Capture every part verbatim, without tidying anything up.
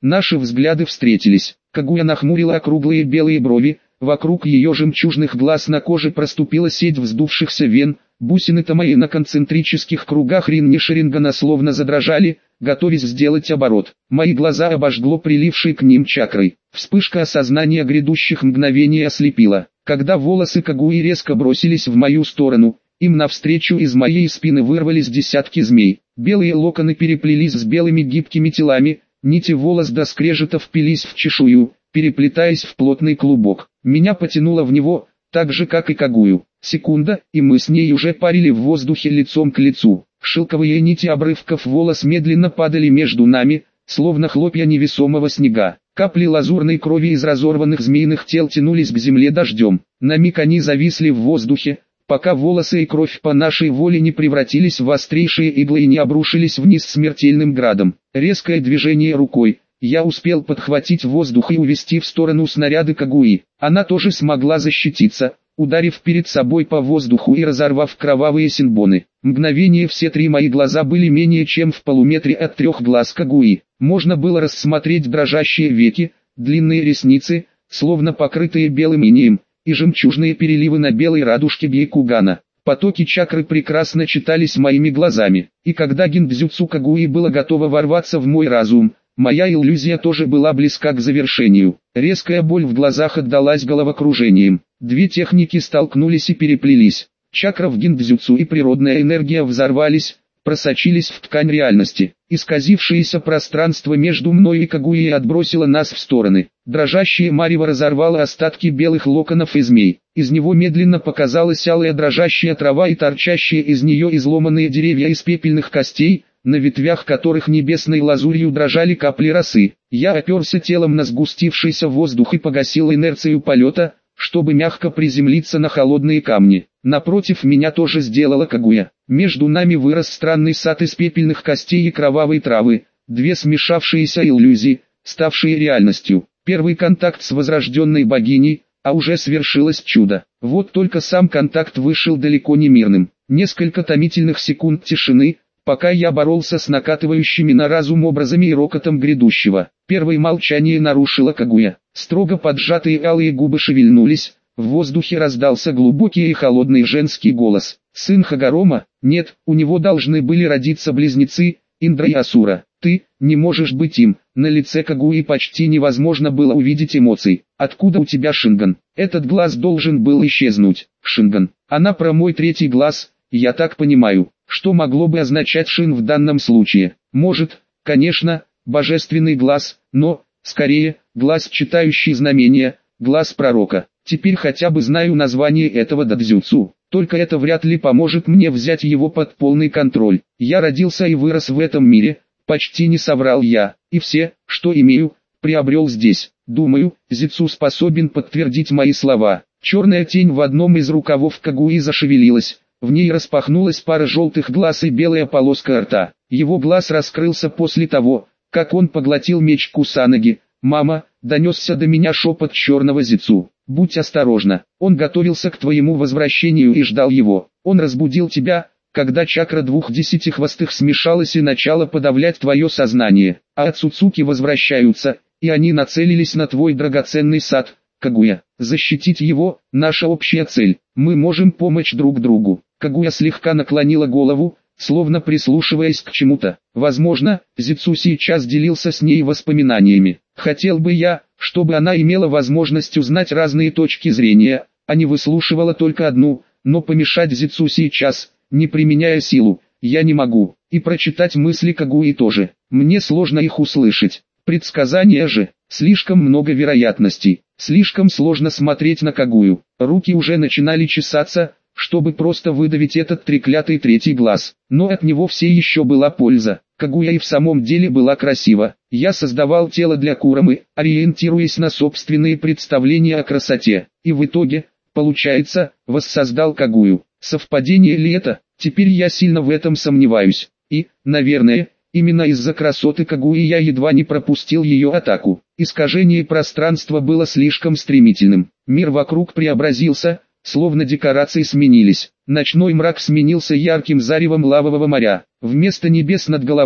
Наши взгляды встретились. Кагуя нахмурила округлые белые брови, вокруг ее жемчужных глаз на коже проступила сеть вздувшихся вен, бусины Тамаи на концентрических кругах Ринни Шерингана словно задрожали, готовясь сделать оборот. Мои глаза обожгло прилившей к ним чакрой. Вспышка осознания грядущих мгновений ослепила. Когда волосы Кагуи резко бросились в мою сторону, им навстречу из моей спины вырвались десятки змей. Белые локоны переплелись с белыми гибкими телами, нити волос до скрежета впились в чешую, переплетаясь в плотный клубок. Меня потянуло в него, так же как и Кагую. Секунда, и мы с ней уже парили в воздухе лицом к лицу. Шелковые нити обрывков волос медленно падали между нами, словно хлопья невесомого снега. Капли лазурной крови из разорванных змеиных тел тянулись к земле дождем. На миг они зависли в воздухе, пока волосы и кровь по нашей воле не превратились в острейшие иглы и не обрушились вниз смертельным градом. Резкое движение рукой. Я успел подхватить воздух и увести в сторону снаряды Кагуи. Она тоже смогла защититься, ударив перед собой по воздуху и разорвав кровавые синбоны. Мгновение все три мои глаза были менее чем в полуметре от трех глаз Кагуи. Можно было рассмотреть дрожащие веки, длинные ресницы, словно покрытые белым инеем, и жемчужные переливы на белой радужке Бьякугана. Потоки чакры прекрасно читались моими глазами, и когда гиндзюцу Кагуи было готово ворваться в мой разум, моя иллюзия тоже была близка к завершению. Резкая боль в глазах отдалась головокружением. Две техники столкнулись и переплелись. Чакра в гиндзюцу и природная энергия взорвались, просочились в ткань реальности. Исказившееся пространство между мной и Кагуей отбросило нас в стороны. Дрожащее марево разорвало остатки белых локонов и змей. Из него медленно показалась алая дрожащая трава и торчащие из нее изломанные деревья из пепельных костей, на ветвях которых небесной лазурью дрожали капли росы. Я оперся телом на сгустившийся воздух и погасил инерцию полета, чтобы мягко приземлиться на холодные камни. Напротив меня тоже сделала Кагуя. Между нами вырос странный сад из пепельных костей и кровавой травы, две смешавшиеся иллюзии, ставшие реальностью. Первый контакт с возрожденной богиней, а уже свершилось чудо. Вот только сам контакт вышел далеко не мирным. Несколько томительных секунд тишины, пока я боролся с накатывающими на разум образами и рокотом грядущего. Первое молчание нарушила Кагуя. Строго поджатые алые губы шевельнулись, в воздухе раздался глубокий и холодный женский голос. «Сын Хагарома? Нет, у него должны были родиться близнецы, Индра и Асура. Ты не можешь быть им». На лице Кагуи почти невозможно было увидеть эмоций. «Откуда у тебя Шинган? Этот глаз должен был исчезнуть». «Шинган. Она про мой третий глаз, я так понимаю». Что могло бы означать Шин в данном случае? Может, конечно, божественный глаз, но, скорее, глаз, читающий знамения, глаз пророка. Теперь хотя бы знаю название этого дадзюцу. Только это вряд ли поможет мне взять его под полный контроль. Я родился и вырос в этом мире, почти не соврал я, и все, что имею, приобрел здесь. Думаю, Зицу способен подтвердить мои слова. Черная тень в одном из рукавов Кагуи зашевелилась. В ней распахнулась пара желтых глаз и белая полоска рта. Его глаз раскрылся после того, как он поглотил меч Кусанаги. «Мама», — донесся до меня шепот черного Зицу. «Будь осторожна, он готовился к твоему возвращению и ждал его. Он разбудил тебя, когда чакра двух десятихвостых смешалась и начала подавлять твое сознание. А Ацуцуки возвращаются, и они нацелились на твой драгоценный сад, Кагуя. Защитить его — наша общая цель. Мы можем помочь друг другу». Кагуя слегка наклонила голову, словно прислушиваясь к чему-то. Возможно, Зицу сейчас делился с ней воспоминаниями. Хотел бы я, чтобы она имела возможность узнать разные точки зрения, а не выслушивала только одну, но помешать Зицу сейчас, не применяя силу, я не могу. И прочитать мысли Кагуи тоже. Мне сложно их услышать. Предсказания же, слишком много вероятностей. Слишком сложно смотреть на Кагую. Руки уже начинали чесаться, чтобы просто выдавить этот треклятый третий глаз. Но от него все еще была польза. Кагуя и в самом деле была красива. Я создавал тело для Курамы, ориентируясь на собственные представления о красоте. И в итоге, получается, воссоздал Кагую. Совпадение ли это? Теперь я сильно в этом сомневаюсь. И, наверное, именно из-за красоты Кагуи я едва не пропустил ее атаку. Искажение пространства было слишком стремительным. Мир вокруг преобразился, словно декорации сменились. Ночной мрак сменился ярким заревом лавового моря. Вместо небес над головой,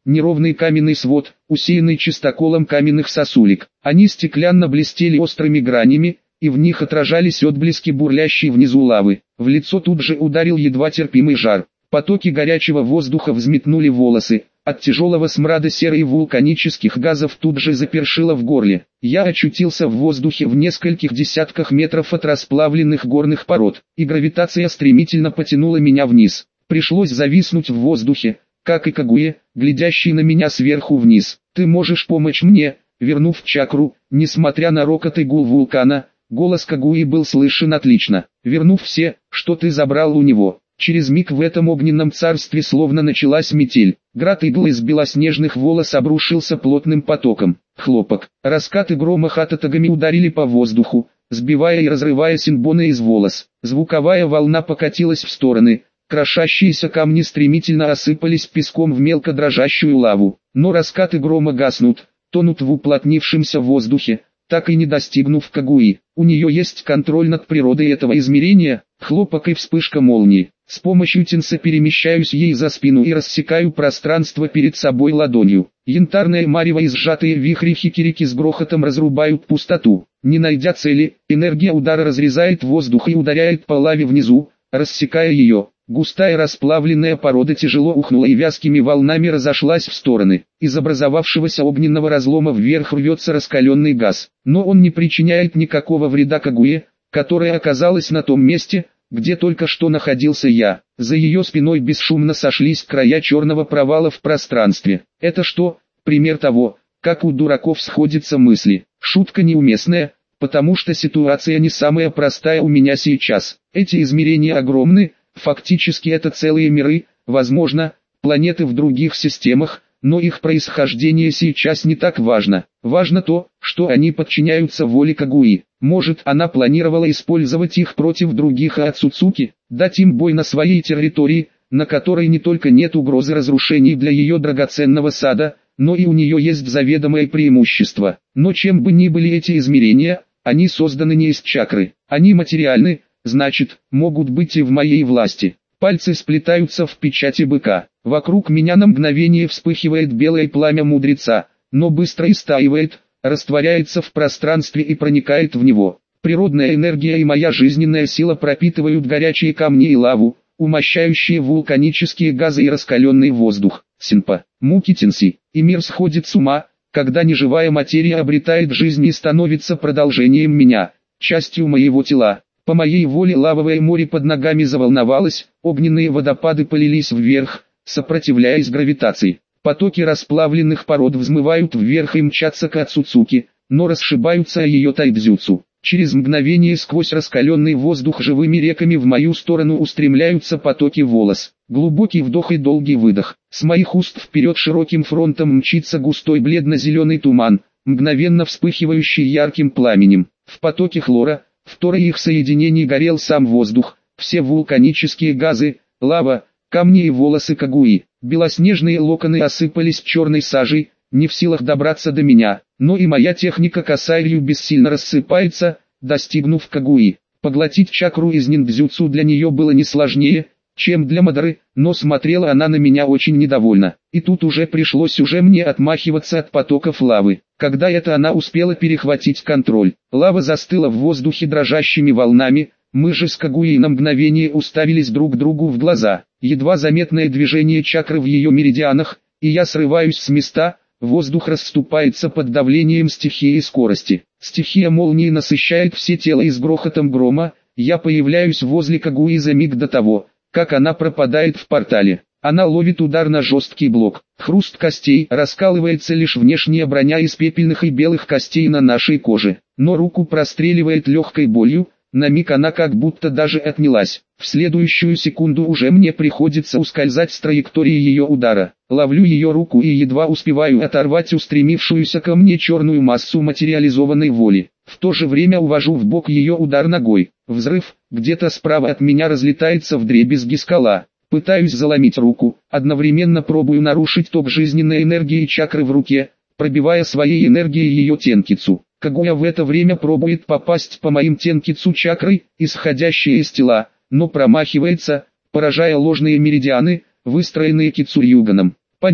неровный каменный свод, усеянный чистоколом каменных сосулек. Они стеклянно блестели острыми гранями, и в них отражались отблески бурлящей внизу лавы. В лицо тут же ударил едва терпимый жар. Потоки горячего воздуха взметнули волосы. От тяжелого смрада серы и вулканических газов тут же запершило в горле. Я очутился в воздухе в нескольких десятках метров от расплавленных горных пород, и гравитация стремительно потянула меня вниз. Пришлось зависнуть в воздухе, как и Кагуя, глядящий на меня сверху вниз. «Ты можешь помочь мне?» Вернув чакру, несмотря на рокот и гул вулкана, голос Кагуи был слышен отлично. «Вернув все, что ты забрал у него». Через миг в этом огненном царстве словно началась метель. Град игл из белоснежных волос обрушился плотным потоком. Хлопок. Раскаты грома хататагами ударили по воздуху, сбивая и разрывая синбоны из волос. Звуковая волна покатилась в стороны. Крошащиеся камни стремительно осыпались песком в мелко дрожащую лаву. Но раскаты грома гаснут, тонут в уплотнившемся воздухе, так и не достигнув Кагуи. У нее есть контроль над природой этого измерения. Хлопок и вспышка молнии. С помощью тенса перемещаюсь ей за спину и рассекаю пространство перед собой ладонью. Янтарное марево и сжатые вихри хикирики с грохотом разрубают пустоту. Не найдя цели, энергия удара разрезает воздух и ударяет по лаве внизу, рассекая ее. Густая расплавленная порода тяжело ухнула и вязкими волнами разошлась в стороны. Из образовавшегося огненного разлома вверх рвется раскаленный газ. Но он не причиняет никакого вреда Кагуе, которая оказалась на том месте, где только что находился я. За ее спиной бесшумно сошлись края черного провала в пространстве. Это что, пример того, как у дураков сходятся мысли? Шутка неуместная, потому что ситуация не самая простая у меня сейчас. Эти измерения огромны, фактически это целые миры, возможно, планеты в других системах, но их происхождение сейчас не так важно. Важно то, что они подчиняются воле Кагуи. Может, она планировала использовать их против других Ацуцуки, дать им бой на своей территории, на которой не только нет угрозы разрушений для ее драгоценного сада, но и у нее есть заведомое преимущество. Но чем бы ни были эти измерения, они созданы не из чакры. Они материальны, значит, могут быть и в моей власти. Пальцы сплетаются в печати быка. Вокруг меня на мгновение вспыхивает белое пламя мудреца, но быстро истаивает, растворяется в пространстве и проникает в него. Природная энергия и моя жизненная сила пропитывают горячие камни и лаву, умощающие вулканические газы и раскаленный воздух. Синпа, муки Тенси, и мир сходит с ума, когда неживая материя обретает жизнь и становится продолжением меня, частью моего тела. По моей воле лавовое море под ногами заволновалось, огненные водопады полились вверх, сопротивляясь гравитации. Потоки расплавленных пород взмывают вверх и мчатся к Ацуцуки, но расшибаются о ее тайдзюцу. Через мгновение сквозь раскаленный воздух живыми реками в мою сторону устремляются потоки волос. Глубокий вдох и долгий выдох. С моих уст вперед широким фронтом мчится густой бледно-зеленый туман, мгновенно вспыхивающий ярким пламенем. В потоке хлора, в торе их соединений горел сам воздух, все вулканические газы, лава, камни и волосы Кагуи. Белоснежные локоны осыпались черной сажей, не в силах добраться до меня, но и моя техника Касайрyu бессильно рассыпается, достигнув Кагуи. Поглотить чакру из ниндзюцу для нее было не сложнее, чем для Мадары, но смотрела она на меня очень недовольно. И тут уже пришлось уже мне отмахиваться от потоков лавы. Когда это она успела перехватить контроль, лава застыла в воздухе дрожащими волнами, мы же с Кагуей на мгновение уставились друг другу в глаза. Едва заметное движение чакры в ее меридианах, и я срываюсь с места, воздух расступается под давлением стихии скорости. Стихия молнии насыщает все тело и с грохотом грома, я появляюсь возле Кагуи за миг до того, как она пропадает в портале. Она ловит удар на жесткий блок. Хруст костей, раскалывается лишь внешняя броня из пепельных и белых костей на нашей коже. Но руку простреливает легкой болью, на миг она как будто даже отнялась. В следующую секунду уже мне приходится ускользать с траектории ее удара. Ловлю ее руку и едва успеваю оторвать устремившуюся ко мне черную массу материализованной воли. В то же время увожу в бок ее удар ногой. Взрыв, где-то справа от меня разлетается вдребезги скала. Пытаюсь заломить руку, одновременно пробую нарушить ток жизненной энергии чакры в руке, пробивая своей энергией ее тенкицу. Кагуя в это время пробует попасть по моим тенкицу чакрой, исходящей из тела, но промахивается, поражая ложные меридианы, выстроенные Кицурюганом. Поняв,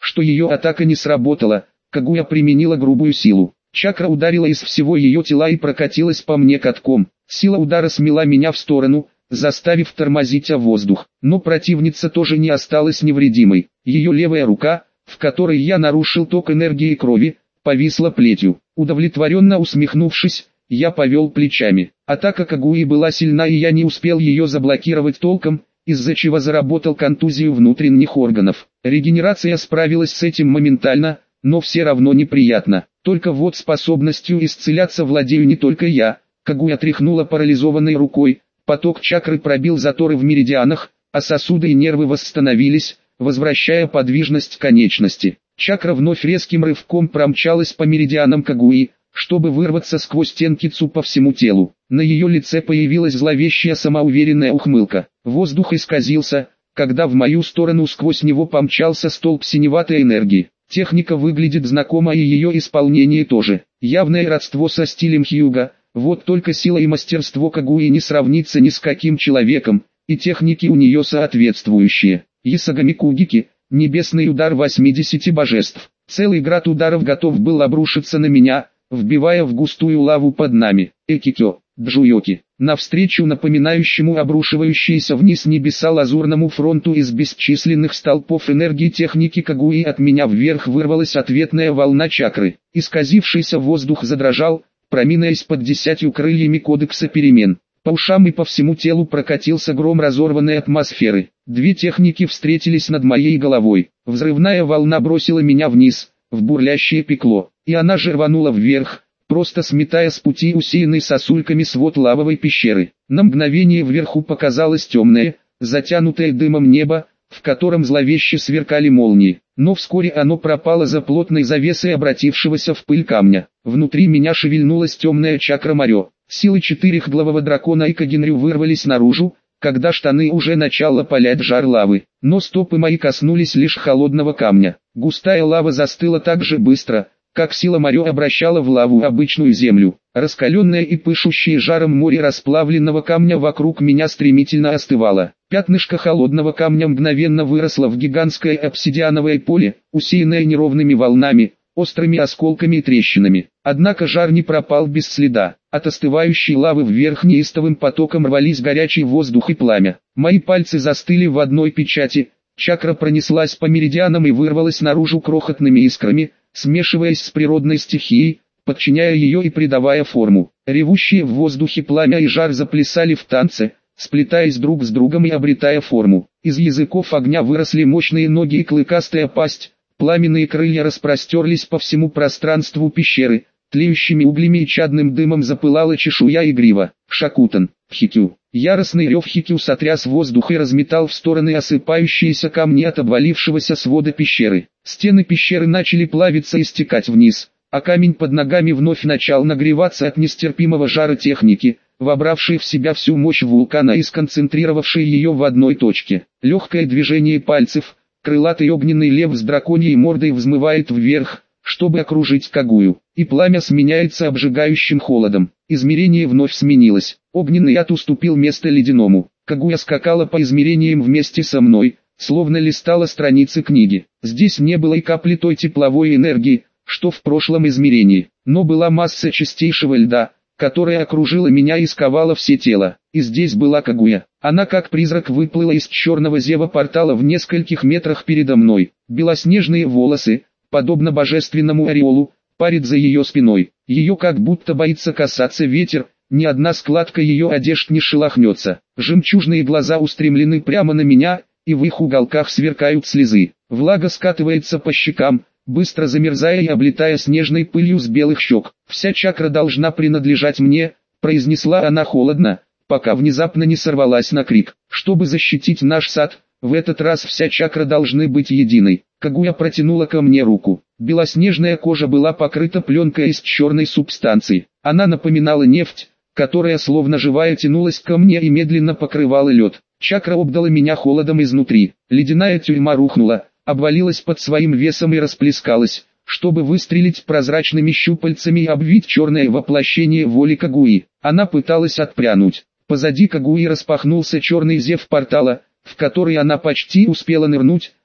что ее атака не сработала, Кагуя применила грубую силу. Чакра ударила из всего ее тела и прокатилась по мне катком. Сила удара смела меня в сторону, заставив тормозить о воздух. Но противница тоже не осталась невредимой. Ее левая рука, в которой я нарушил ток энергии крови, повисла плетью. Удовлетворенно усмехнувшись, я повел плечами. Атака Кагуи была сильна, и я не успел ее заблокировать толком, из-за чего заработал контузию внутренних органов. Регенерация справилась с этим моментально, но все равно неприятно. Только вот способностью исцеляться владею не только я. Кагуя тряхнула парализованной рукой, поток чакры пробил заторы в меридианах, а сосуды и нервы восстановились, возвращая подвижность конечности. Чакра вновь резким рывком промчалась по меридианам Кагуи, чтобы вырваться сквозь стенки Цу по всему телу. На ее лице появилась зловещая самоуверенная ухмылка. Воздух исказился, когда в мою сторону сквозь него помчался столб синеватой энергии. Техника выглядит знакомо, и ее исполнение тоже. Явное родство со стилем Хьюга, вот только сила и мастерство Кагуи не сравнится ни с каким человеком, и техники у нее соответствующие. Ясагами Кугики, небесный удар восьмидесяти божеств. Целый град ударов готов был обрушиться на меня, вбивая в густую лаву под нами. Экикё, Джуйоки. Навстречу напоминающему обрушивающиеся вниз небеса лазурному фронту из бесчисленных столпов энергии техники Кагуи от меня вверх вырвалась ответная волна чакры. Исказившийся воздух задрожал, проминаясь под десятью крыльями кодекса перемен. По ушам и по всему телу прокатился гром разорванной атмосферы. Две техники встретились над моей головой. Взрывная волна бросила меня вниз, в бурлящее пекло, и она же рванула вверх, просто сметая с пути усеянный сосульками свод лавовой пещеры. На мгновение вверху показалось темное, затянутое дымом небо, в котором зловеще сверкали молнии. Но вскоре оно пропало за плотной завесой обратившегося в пыль камня. Внутри меня шевельнулась темная чакра Морё. Силы четырехглавого дракона и Кагенрю вырвались наружу, когда штаны уже начало палять жар лавы. Но стопы мои коснулись лишь холодного камня. Густая лава застыла так же быстро, как сила Морё обращала в лаву обычную землю. Раскаленное и пышущее жаром море расплавленного камня вокруг меня стремительно остывало. Пятнышко холодного камня мгновенно выросло в гигантское обсидиановое поле, усеянное неровными волнами, острыми осколками и трещинами. Однако жар не пропал без следа. От остывающей лавы вверх неистовым потоком рвались горячий воздух и пламя. Мои пальцы застыли в одной печати, чакра пронеслась по меридианам и вырвалась наружу крохотными искрами, смешиваясь с природной стихией, подчиняя ее и придавая форму. Ревущие в воздухе пламя и жар заплясали в танце, сплетаясь друг с другом и обретая форму. Из языков огня выросли мощные ноги и клыкастая пасть, пламенные крылья распростерлись по всему пространству пещеры, тлеющими углями и чадным дымом запылала чешуя и грива. Шакутан, Хикю. Яростный рев Хикю сотряс воздух и разметал в стороны осыпающиеся камни от обвалившегося свода пещеры. Стены пещеры начали плавиться и стекать вниз, а камень под ногами вновь начал нагреваться от нестерпимого жара техники, вобравшей в себя всю мощь вулкана и сконцентрировавшей ее в одной точке. Легкое движение пальцев, крылатый огненный лев с драконьей мордой взмывает вверх, чтобы окружить Кагую, и пламя сменяется обжигающим холодом. Измерение вновь сменилось, огненный яд уступил место ледяному. Кагуя скакала по измерениям вместе со мной, словно листала страницы книги. Здесь не было и капли той тепловой энергии, что в прошлом измерении, но была масса чистейшего льда, которая окружила меня и сковала все тело. И здесь была Кагуя. Она как призрак выплыла из черного зева портала в нескольких метрах передо мной. Белоснежные волосы, подобно божественному ореолу, парит за ее спиной. Ее как будто боится касаться ветер, ни одна складка ее одежд не шелохнется. Жемчужные глаза устремлены прямо на меня, и в их уголках сверкают слезы. Влага скатывается по щекам, быстро замерзая и облетая снежной пылью с белых щек. «Вся чакра должна принадлежать мне», — произнесла она холодно, пока внезапно не сорвалась на крик. «Чтобы защитить наш сад, в этот раз вся чакра должны быть единой». Кагуя протянула ко мне руку. Белоснежная кожа была покрыта пленкой из черной субстанции. Она напоминала нефть, которая словно живая тянулась ко мне и медленно покрывала лед. Чакра обдала меня холодом изнутри. Ледяная тюрьма рухнула, обвалилась под своим весом и расплескалась, чтобы выстрелить прозрачными щупальцами и обвить черное воплощение воли Кагуи. Она пыталась отпрянуть. Позади Кагуи распахнулся черный зев портала, в который она почти успела нырнуть,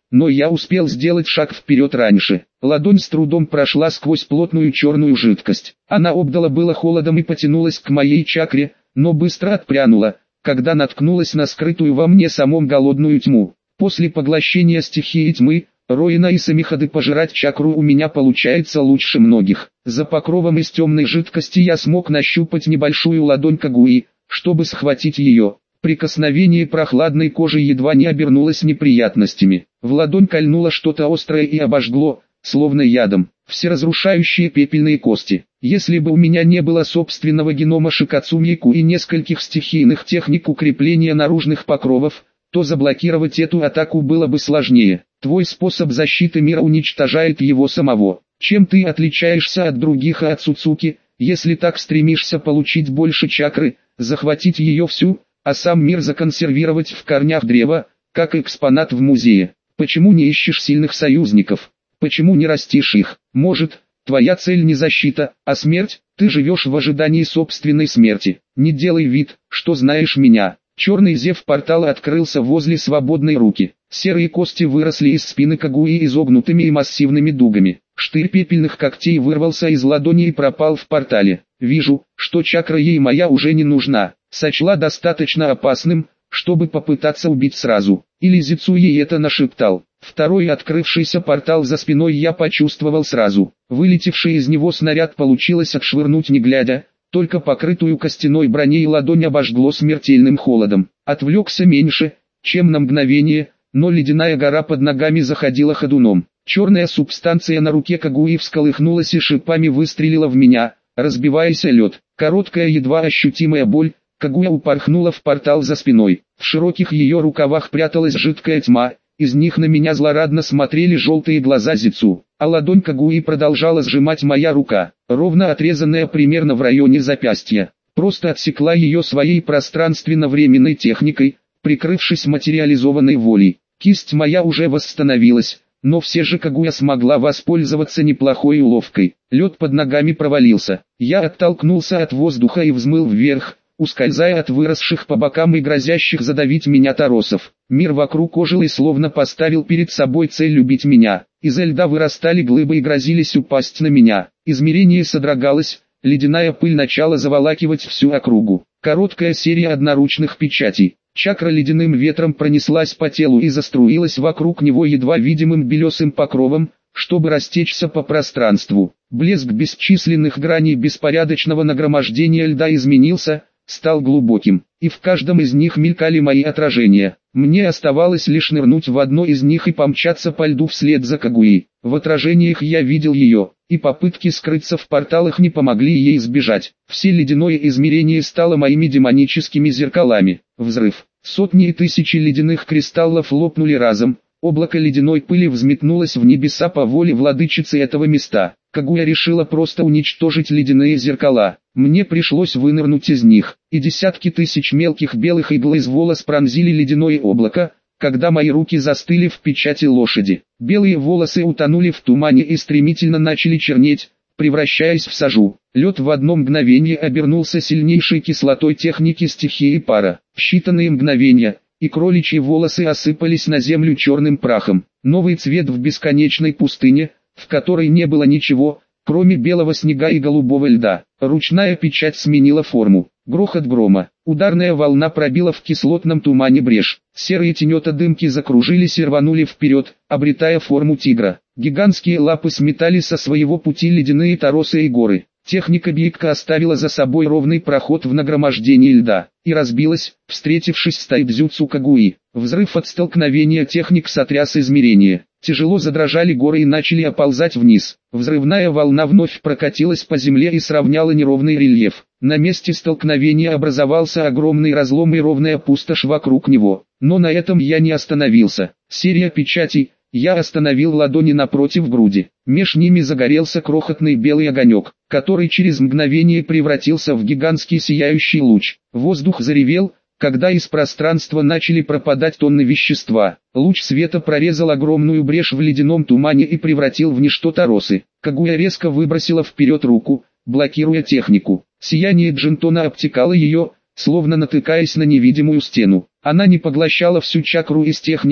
но я успел сделать шаг вперед раньше. Ладонь с трудом прошла сквозь плотную черную жидкость. Она обдала было холодом и потянулась к моей чакре, но быстро отпрянула, когда наткнулась на скрытую во мне самом голодную тьму. После поглощения стихии тьмы, Роина и Самихады пожирать чакру у меня получается лучше многих. За покровом из темной жидкости я смог нащупать небольшую ладонь Кагуи, чтобы схватить ее. Прикосновение прохладной кожи едва не обернулось неприятностями. В ладонь кольнуло что-то острое и обожгло, словно ядом. Всеразрушающие пепельные кости. Если бы у меня не было собственного генома Шикацумику и нескольких стихийных техник укрепления наружных покровов, то заблокировать эту атаку было бы сложнее. Твой способ защиты мира уничтожает его самого. Чем ты отличаешься от других и от Цуцуки, если так стремишься получить больше чакры, захватить ее всю, а сам мир законсервировать в корнях древа, как экспонат в музее? Почему не ищешь сильных союзников? Почему не растишь их? Может, твоя цель не защита, а смерть? Ты живешь в ожидании собственной смерти. Не делай вид, что знаешь меня. Черный зев портала открылся возле свободной руки. Серые кости выросли из спины Кагуи изогнутыми и массивными дугами. Штырь пепельных когтей вырвался из ладони и пропал в портале. Вижу, что чакра ей моя уже не нужна. Сочла достаточно опасным, чтобы попытаться убить сразу. Или Зицу ей это нашептал. Второй открывшийся портал за спиной я почувствовал сразу. Вылетевший из него снаряд получилось отшвырнуть не глядя, только покрытую костяной броней ладонь обожгло смертельным холодом. Отвлекся меньше, чем на мгновение, но ледяная гора под ногами заходила ходуном. Черная субстанция на руке Кагуи всколыхнулась и шипами выстрелила в меня, разбиваясь о лед. Короткая едва ощутимая боль, Кагуя упорхнула в портал за спиной. В широких ее рукавах пряталась жидкая тьма, из них на меня злорадно смотрели желтые глаза Зицу, а ладонь Кагуи продолжала сжимать моя рука, ровно отрезанная примерно в районе запястья. Просто отсекла ее своей пространственно-временной техникой, прикрывшись материализованной волей. Кисть моя уже восстановилась, но все же Кагуя смогла воспользоваться неплохой уловкой. Лед под ногами провалился. Я оттолкнулся от воздуха и взмыл вверх, ускользая от выросших по бокам и грозящих задавить меня торосов. Мир вокруг ожил и словно поставил перед собой цель любить меня. Изо льда вырастали глыбы и грозились упасть на меня. Измерение содрогалось, ледяная пыль начала заволакивать всю округу. Короткая серия одноручных печатей. Чакра ледяным ветром пронеслась по телу и заструилась вокруг него едва видимым белесым покровом, чтобы растечься по пространству. Блеск бесчисленных граней беспорядочного нагромождения льда изменился, стал глубоким, и в каждом из них мелькали мои отражения. Мне оставалось лишь нырнуть в одно из них и помчаться по льду вслед за Кагуи. В отражениях я видел ее, и попытки скрыться в порталах не помогли ей сбежать. Все ледяное измерение стало моими демоническими зеркалами. Взрыв. Сотни и тысячи ледяных кристаллов лопнули разом. Облако ледяной пыли взметнулось в небеса по воле владычицы этого места. Кагуя решила просто уничтожить ледяные зеркала. Мне пришлось вынырнуть из них, и десятки тысяч мелких белых игл из волос пронзили ледяное облако, когда мои руки застыли в печати лошади. Белые волосы утонули в тумане и стремительно начали чернеть, превращаясь в сажу. Лед в одно мгновение обернулся сильнейшей кислотой техники стихии пара. В считанные мгновения, и кроличьи волосы осыпались на землю черным прахом. Новый цвет в бесконечной пустыне, в которой не было ничего, кроме белого снега и голубого льда. Ручная печать сменила форму. Грохот грома. Ударная волна пробила в кислотном тумане брешь. Серые тенета дымки закружились и рванули вперед, обретая форму тигра. Гигантские лапы сметали со своего пути ледяные торосы и горы. Техника Бьикка оставила за собой ровный проход в нагромождении льда, и разбилась, встретившись с Тайдзюцу Кагуи. Взрыв от столкновения техник сотряс измерение. Тяжело задрожали горы и начали оползать вниз. Взрывная волна вновь прокатилась по земле и сравняла неровный рельеф. На месте столкновения образовался огромный разлом и ровная пустошь вокруг него. Но на этом я не остановился. Серия печатей. Я остановил ладони напротив груди. Меж ними загорелся крохотный белый огонек, который через мгновение превратился в гигантский сияющий луч. Воздух заревел, когда из пространства начали пропадать тонны вещества. Луч света прорезал огромную брешь в ледяном тумане и превратил в ничто торосы. Кагуя резко выбросила вперед руку, блокируя технику. Сияние Джинтона обтекало ее, словно натыкаясь на невидимую стену. Она не поглощала всю чакру из техники,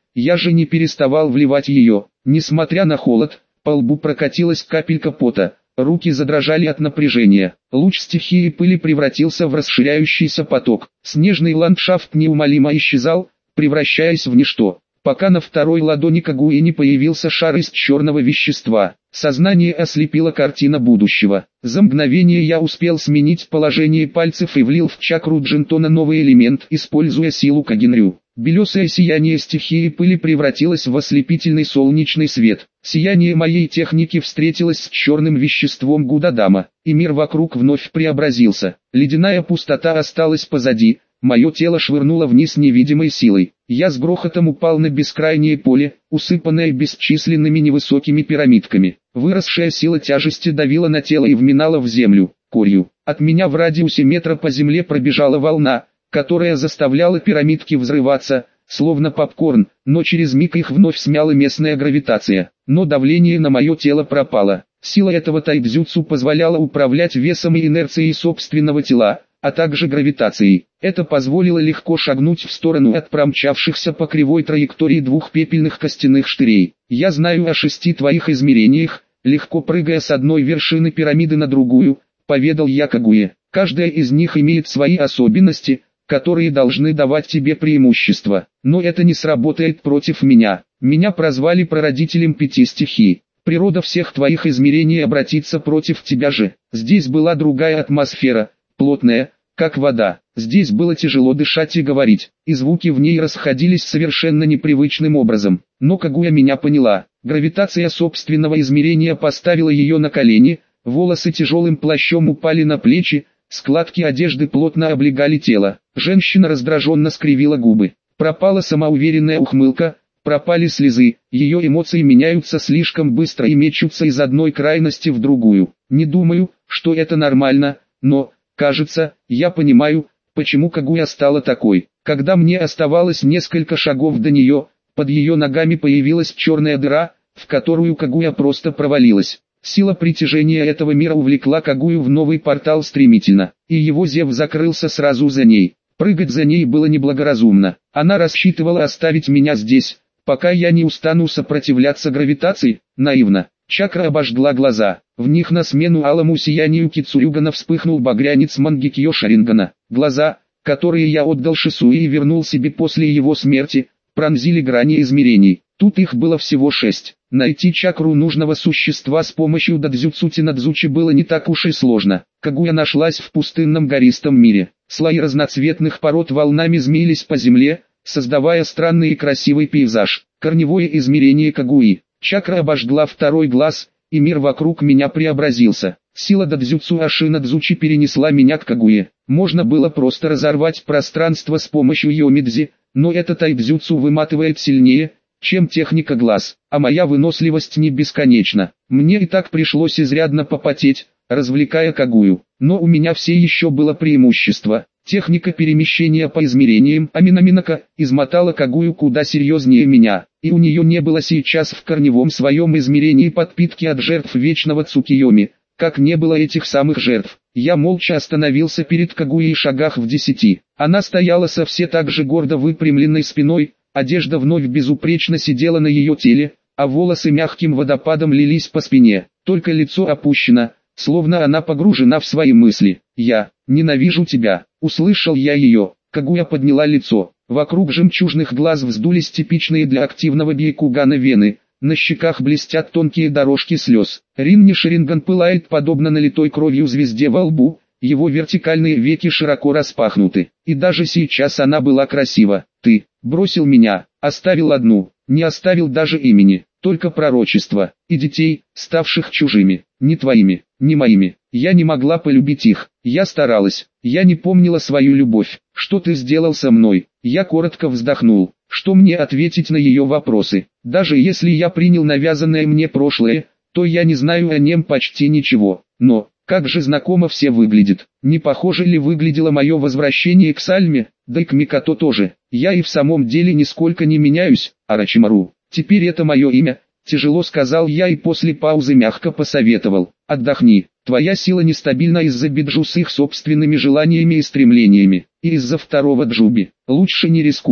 я же не переставал вливать ее. Несмотря на холод, по лбу прокатилась капелька пота, руки задрожали от напряжения. Луч стихии пыли превратился в расширяющийся поток. Снежный ландшафт неумолимо исчезал, превращаясь в ничто, пока на второй ладони Кагуи не появился шар из черного вещества. Сознание ослепила картина будущего. За мгновение я успел сменить положение пальцев и влил в чакру Джинтона новый элемент, используя силу Кагенрю. Белесое сияние стихии пыли превратилось в ослепительный солнечный свет. Сияние моей техники встретилось с черным веществом Гудадама, и мир вокруг вновь преобразился. Ледяная пустота осталась позади. Мое тело швырнуло вниз невидимой силой. Я с грохотом упал на бескрайнее поле, усыпанное бесчисленными невысокими пирамидками. Выросшая сила тяжести давила на тело и вминала в землю, корью. От меня в радиусе метра по земле пробежала волна, которая заставляла пирамидки взрываться, словно попкорн, но через миг их вновь смяла местная гравитация. Но давление на мое тело пропало. Сила этого тайцзюцу позволяла управлять весом и инерцией собственного тела, а также гравитацией. Это позволило легко шагнуть в сторону от промчавшихся по кривой траектории двух пепельных костяных штырей. Я знаю о шести твоих измерениях, легко прыгая с одной вершины пирамиды на другую, поведал я Кагуе. Каждая из них имеет свои особенности, которые должны давать тебе преимущество. Но это не сработает против меня. Меня прозвали прародителем пяти стихий. Природа всех твоих измерений обратится против тебя же. Здесь была другая атмосфера, плотная, как вода. Здесь было тяжело дышать и говорить, и звуки в ней расходились совершенно непривычным образом. Но Кагуя меня поняла. Гравитация собственного измерения поставила ее на колени, волосы тяжелым плащом упали на плечи, складки одежды плотно облегали тело. Женщина раздраженно скривила губы. Пропала самоуверенная ухмылка, пропали слезы, ее эмоции меняются слишком быстро и мечутся из одной крайности в другую. Не думаю, что это нормально, но, кажется, я понимаю, почему Кагуя стала такой. Когда мне оставалось несколько шагов до нее, под ее ногами появилась черная дыра, в которую Кагуя просто провалилась. Сила притяжения этого мира увлекла Кагую в новый портал стремительно, и его зев закрылся сразу за ней. Прыгать за ней было неблагоразумно. Она рассчитывала оставить меня здесь, пока я не устану сопротивляться гравитации, наивно. Чакра обожгла глаза. В них на смену алому сиянию Кицурюгана вспыхнул багрянец Мангекьё Шарингана. Глаза, которые я отдал Шисуи и вернул себе после его смерти, пронзили грани измерений. Тут их было всего шесть. Найти чакру нужного существа с помощью дадзюцу Тинадзучи было не так уж и сложно. Кагуя нашлась в пустынном гористом мире. Слои разноцветных пород волнами змеились по земле, создавая странный и красивый пейзаж. Корневое измерение Кагуи. Чакра обожгла второй глаз, и мир вокруг меня преобразился. Сила дадзюцу Ашинадзучи перенесла меня к Кагуе. Можно было просто разорвать пространство с помощью Йомидзи, но это тайцзюцу выматывает сильнее, чем техника глаз, а моя выносливость не бесконечна. Мне и так пришлось изрядно попотеть, развлекая Кагую, но у меня все еще было преимущество. Техника перемещения по измерениям Аминаминака измотала Кагую куда серьезнее меня, и у нее не было сейчас в корневом своем измерении подпитки от жертв вечного Цукиоми, как не было этих самых жертв. Я молча остановился перед Кагуей шагах в десяти. Она стояла со все так же гордо выпрямленной спиной, одежда вновь безупречно сидела на ее теле, а волосы мягким водопадом лились по спине, только лицо опущено, словно она погружена в свои мысли. «Я ненавижу тебя», — услышал я ее. Кагуя подняла лицо, вокруг жемчужных глаз вздулись типичные для активного бейкугана вены, на щеках блестят тонкие дорожки слез. Ринни Шаринган пылает подобно налитой кровью звезде во лбу, его вертикальные веки широко распахнуты, и даже сейчас она была красива. «Ты бросил меня, оставил одну, не оставил даже имени, только пророчество, и детей, ставших чужими, не твоими, не моими. Я не могла полюбить их, я старалась, я не помнила свою любовь. Что ты сделал со мной?» Я коротко вздохнул. Что мне ответить на ее вопросы? Даже если я принял навязанное мне прошлое, то я не знаю о нем почти ничего. Но, как же знакомо все выглядит. Не похоже ли выглядело мое возвращение к Сальме, да и к Микото тоже. Я и в самом деле нисколько не меняюсь, Арачимару. Теперь это мое имя, тяжело сказал я и после паузы мягко посоветовал. Отдохни, твоя сила нестабильна из-за биджу с их собственными желаниями и стремлениями, и из-за второго джуби. Лучше не рискуй,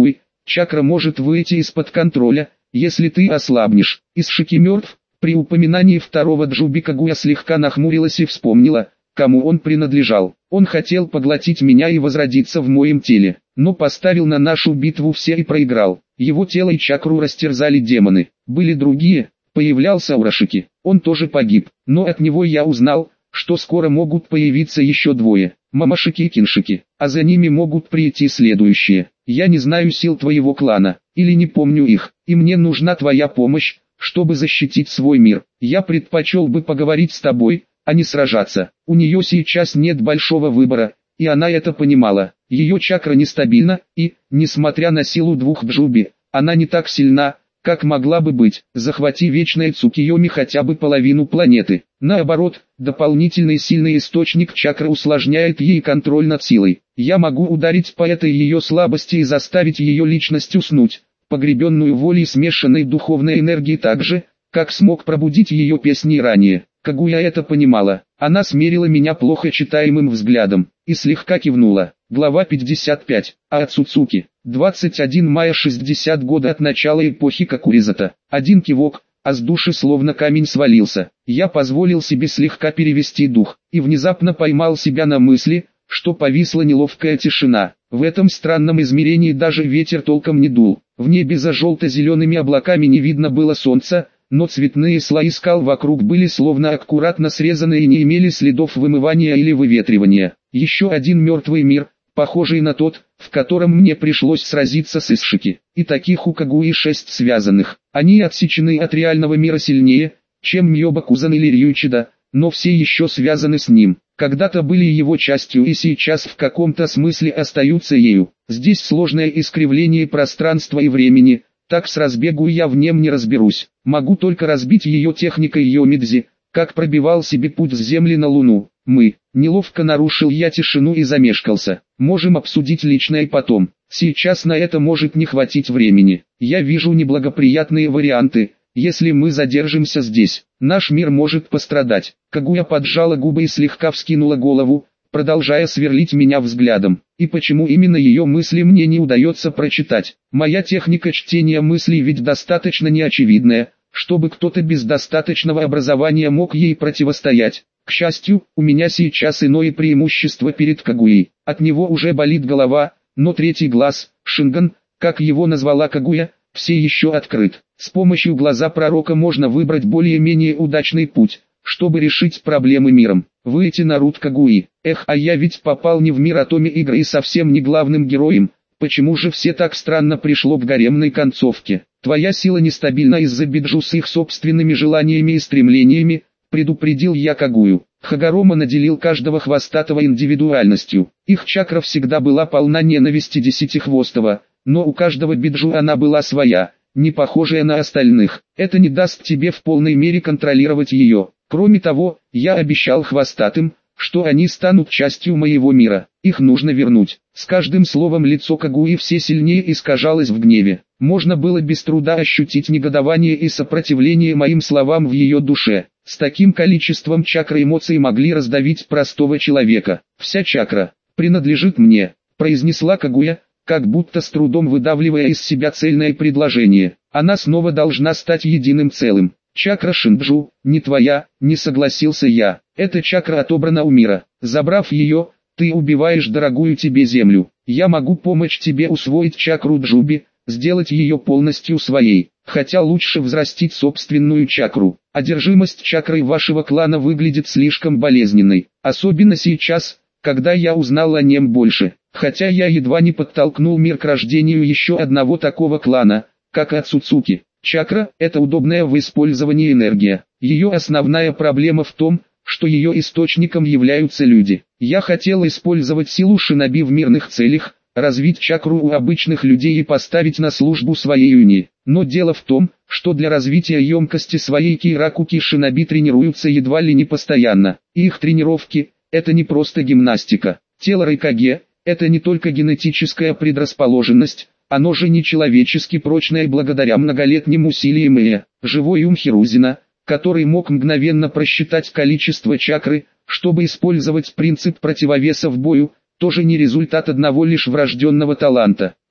Чакра может выйти из-под контроля, если ты ослабнешь. Исшики мертв. При упоминании второго Джуби Кагуя слегка нахмурилась и вспомнила, кому он принадлежал. Он хотел поглотить меня и возродиться в моем теле, но поставил на нашу битву все и проиграл. Его тело и чакру растерзали демоны. Были другие, появлялся Урашики. Он тоже погиб, но от него я узнал, что скоро могут появиться еще двое, Мамашики и Киншики, а за ними могут прийти следующие. Я не знаю сил твоего клана, или не помню их, и мне нужна твоя помощь, чтобы защитить свой мир. Я предпочел бы поговорить с тобой, а не сражаться. У нее сейчас нет большого выбора, и она это понимала. Ее чакра нестабильна, и, несмотря на силу двух Джуби, она не так сильна, как могла бы быть. Захвати Вечная Цукиоми хотя бы половину планеты. Наоборот, дополнительный сильный источник чакры усложняет ей контроль над силой. Я могу ударить по этой ее слабости и заставить ее личность уснуть, погребенную волей смешанной духовной энергии так же, как смог пробудить ее песни ранее. Кагуя это понимала. Она смерила меня плохо читаемым взглядом и слегка кивнула. Глава пятьдесят пять. Ацуцуки. двадцать один мая шестьдесят года от начала эпохи Какуризата. Один кивок, а с души словно камень свалился. Я позволил себе слегка перевести дух, и внезапно поймал себя на мысли, что повисла неловкая тишина. В этом странном измерении даже ветер толком не дул. В небе за желто-зелеными облаками не видно было солнца, но цветные слои скал вокруг были словно аккуратно срезаны и не имели следов вымывания или выветривания. Еще один мертвый мир, похожий на тот, в котором мне пришлось сразиться с Исшики. И таких у Кагуи шесть связанных. Они отсечены от реального мира сильнее, чем Мьёбакузан или Рьючида, но все еще связаны с ним. Когда-то были его частью и сейчас в каком-то смысле остаются ею. Здесь сложное искривление пространства и времени. Так с разбегу я в нем не разберусь. Могу только разбить ее техникой Йомидзи, как пробивал себе путь с Земли на Луну. Мы. Неловко нарушил я тишину и замешкался. Можем обсудить личное потом. Сейчас на это может не хватить времени. Я вижу неблагоприятные варианты. Если мы задержимся здесь, наш мир может пострадать. Кагуя поджала губы и слегка вскинула голову, продолжая сверлить меня взглядом. И почему именно ее мысли мне не удается прочитать? Моя техника чтения мыслей ведь достаточно неочевидная, чтобы кто-то без достаточного образования мог ей противостоять. К счастью, у меня сейчас иное преимущество перед Кагуей. От него уже болит голова, но третий глаз, Шинган, как его назвала Кагуя, все еще открыт. С помощью глаза пророка можно выбрать более-менее удачный путь, чтобы решить проблемы миром. Выйти на рут Кагуи. Эх, а я ведь попал не в мир Атоми игры и совсем не главным героем. Почему же все так странно пришло к гаремной концовке? Твоя сила нестабильна из-за биджу с их собственными желаниями и стремлениями, предупредил я Кагую. Хагарома наделил каждого хвостатого индивидуальностью. Их чакра всегда была полна ненависти десятихвостого, но у каждого биджу она была своя, не похожая на остальных. Это не даст тебе в полной мере контролировать ее. Кроме того, я обещал хвостатым, что они станут частью моего мира. Их нужно вернуть. С каждым словом лицо Кагуи все сильнее искажалось в гневе. Можно было без труда ощутить негодование и сопротивление моим словам в ее душе. С таким количеством чакр эмоций могли раздавить простого человека. «Вся чакра принадлежит мне», — произнесла Кагуя, как будто с трудом выдавливая из себя цельное предложение. «Она снова должна стать единым целым». «Чакра Шинджу, не твоя», — не согласился я. «Эта чакра отобрана у мира. Забрав ее, ты убиваешь дорогую тебе землю. Я могу помочь тебе усвоить чакру Джуби, сделать ее полностью своей, хотя лучше взрастить собственную чакру. Одержимость чакрой вашего клана выглядит слишком болезненной, особенно сейчас, когда я узнал о нем больше. Хотя я едва не подтолкнул мир к рождению еще одного такого клана, как Ацуцуки. Чакра – это удобная в использовании энергия. Ее основная проблема в том, что ее источником являются люди. Я хотел использовать силу шиноби в мирных целях, развить чакру у обычных людей и поставить на службу своей юни. Но дело в том, что для развития емкости своей киракуки шиноби тренируются едва ли не постоянно. И их тренировки – это не просто гимнастика. Тело Райкаге – это не только генетическая предрасположенность, оно же нечеловечески прочное благодаря многолетним усилиям Эя. Живой ум Хирузина, который мог мгновенно просчитать количество чакры, чтобы использовать принцип противовеса в бою, тоже не результат одного лишь врожденного таланта.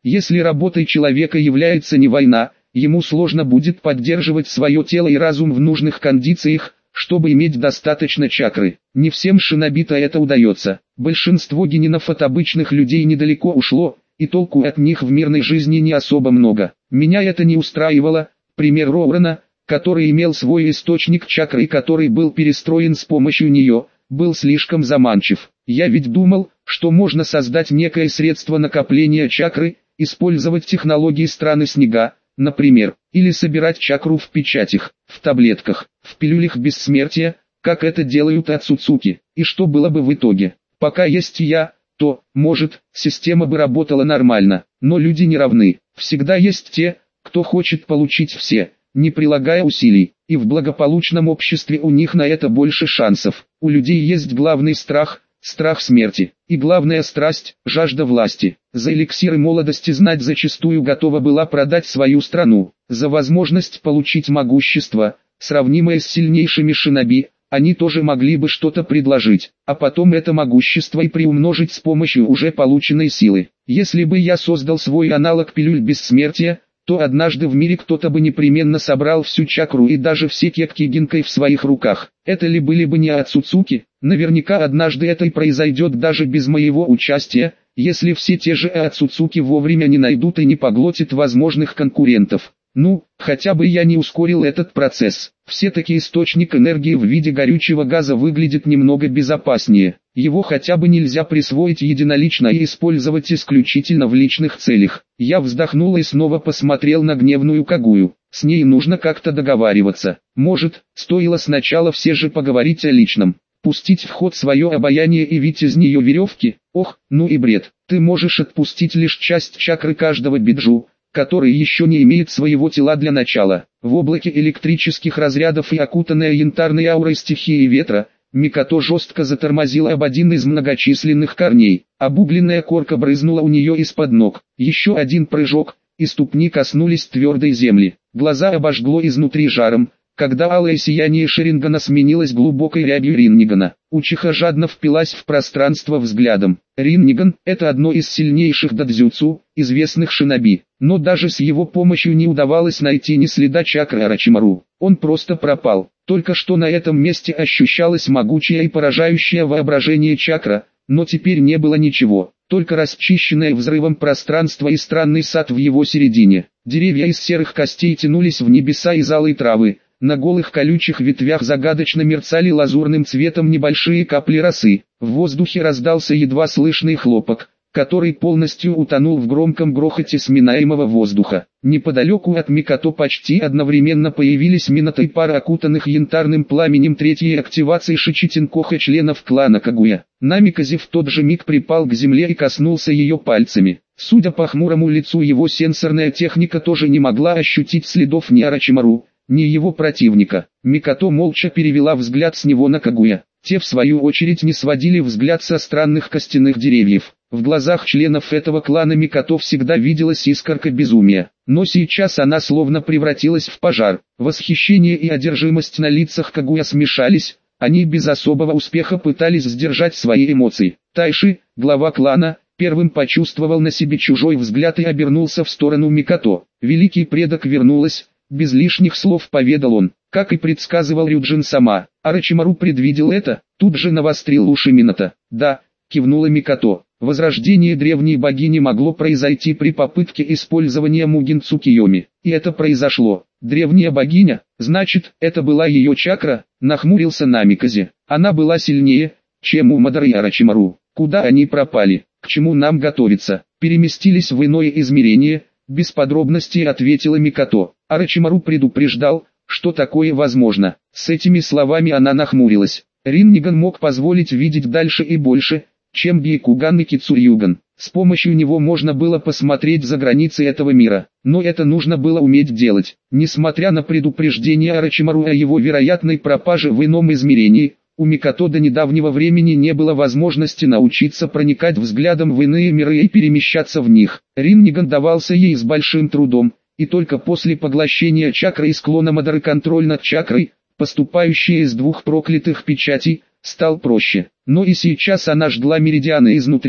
Если работой человека является не война, ему сложно будет поддерживать свое тело и разум в нужных кондициях, чтобы иметь достаточно чакры. Не всем шинобита это удается. Большинство генинов от обычных людей недалеко ушло, и толку от них в мирной жизни не особо много. Меня это не устраивало. Пример Роурена, который имел свой источник чакры и который был перестроен с помощью нее, был слишком заманчив. Я ведь думал, что можно создать некое средство накопления чакры, использовать технологии страны снега, например, или собирать чакру в печатях, в таблетках, в пилюлях бессмертия, как это делают Ацуцуки. И что было бы в итоге? Пока есть я, то, может, система бы работала нормально, но люди не равны. Всегда есть те, кто хочет получить все, не прилагая усилий, и в благополучном обществе у них на это больше шансов. У людей есть главный страх – страх смерти, и главная страсть – жажда власти. За эликсиры молодости знать зачастую готова была продать свою страну. За возможность получить могущество, сравнимое с сильнейшими шиноби, они тоже могли бы что-то предложить, а потом это могущество и приумножить с помощью уже полученной силы. Если бы я создал свой аналог пилюль бессмертия, то однажды в мире кто-то бы непременно собрал всю чакру и даже все кекки гинкой в своих руках. Это ли были бы не Ацуцуки? Наверняка однажды это и произойдет даже без моего участия, если все те же Ацуцуки вовремя не найдут и не поглотят возможных конкурентов. Ну, хотя бы я не ускорил этот процесс. Все-таки источник энергии в виде горючего газа выглядит немного безопаснее. Его хотя бы нельзя присвоить единолично и использовать исключительно в личных целях. Я вздохнул и снова посмотрел на гневную Кагую. С ней нужно как-то договариваться. Может, стоило сначала все же поговорить о личном. Пустить в ход свое обаяние и вить из нее веревки? Ох, ну и бред. Ты можешь отпустить лишь часть чакры каждого биджу, который еще не имеет своего тела для начала. В облаке электрических разрядов и окутанная янтарной аурой стихии ветра, Микото жестко затормозила об один из многочисленных корней. Обугленная корка брызнула у нее из-под ног. Еще один прыжок, и ступни коснулись твердой земли. Глаза обожгло изнутри жаром, когда алое сияние Шарингана сменилось глубокой рябью Риннигана. Учиха жадно впилась в пространство взглядом. Ринниган – это одно из сильнейших додзюцу, известных шиноби, но даже с его помощью не удавалось найти ни следа чакры Орочимару. Он просто пропал. Только что на этом месте ощущалась могучая и поражающая воображение чакра, но теперь не было ничего, только расчищенное взрывом пространство и странный сад в его середине. Деревья из серых костей тянулись в небеса из алой травы. На голых колючих ветвях загадочно мерцали лазурным цветом небольшие капли росы. В воздухе раздался едва слышный хлопок, который полностью утонул в громком грохоте сминаемого воздуха. Неподалеку от Микото почти одновременно появились Минато и пара окутанных янтарным пламенем третьей активации Шичитинкоха членов клана Кагуя. Намиказе в тот же миг припал к земле и коснулся ее пальцами. Судя по хмурому лицу, его сенсорная техника тоже не могла ощутить следов ни Орочимару, ни его противника. Микото молча перевела взгляд с него на Кагуя. Те в свою очередь не сводили взгляд со странных костяных деревьев. В глазах членов этого клана Микото всегда виделась искорка безумия, но сейчас она словно превратилась в пожар. Восхищение и одержимость на лицах Кагуя смешались, они без особого успеха пытались сдержать свои эмоции. Тайши, глава клана, первым почувствовал на себе чужой взгляд и обернулся в сторону Микото. Великий предок вернулась. Без лишних слов поведал он, как и предсказывал Рюджин сама. Орочимару предвидел это, тут же навострил уши Минато. Да, кивнула Микото. Возрождение древней богини могло произойти при попытке использования Мугин Цукиоми. И это произошло. Древняя богиня, значит, это была ее чакра, нахмурился Намиказе. Она была сильнее, чем у Мадара и Орочимару. Куда они пропали? К чему нам готовиться? Переместились в иное измерение? Без подробностей ответила Микото. Орочимару предупреждал, что такое возможно. С этими словами она нахмурилась. Ринниган мог позволить видеть дальше и больше, чем Бьякуган и Кицурюган. С помощью него можно было посмотреть за границы этого мира, но это нужно было уметь делать. Несмотря на предупреждение Орочимару о его вероятной пропаже в ином измерении, у Микото до недавнего времени не было возможности научиться проникать взглядом в иные миры и перемещаться в них. Ринниган давался ей с большим трудом, и только после поглощения чакры и склона Мадары контроль над чакрой, поступающей из двух проклятых печатей, стал проще. Но и сейчас она жгла меридианы изнутри,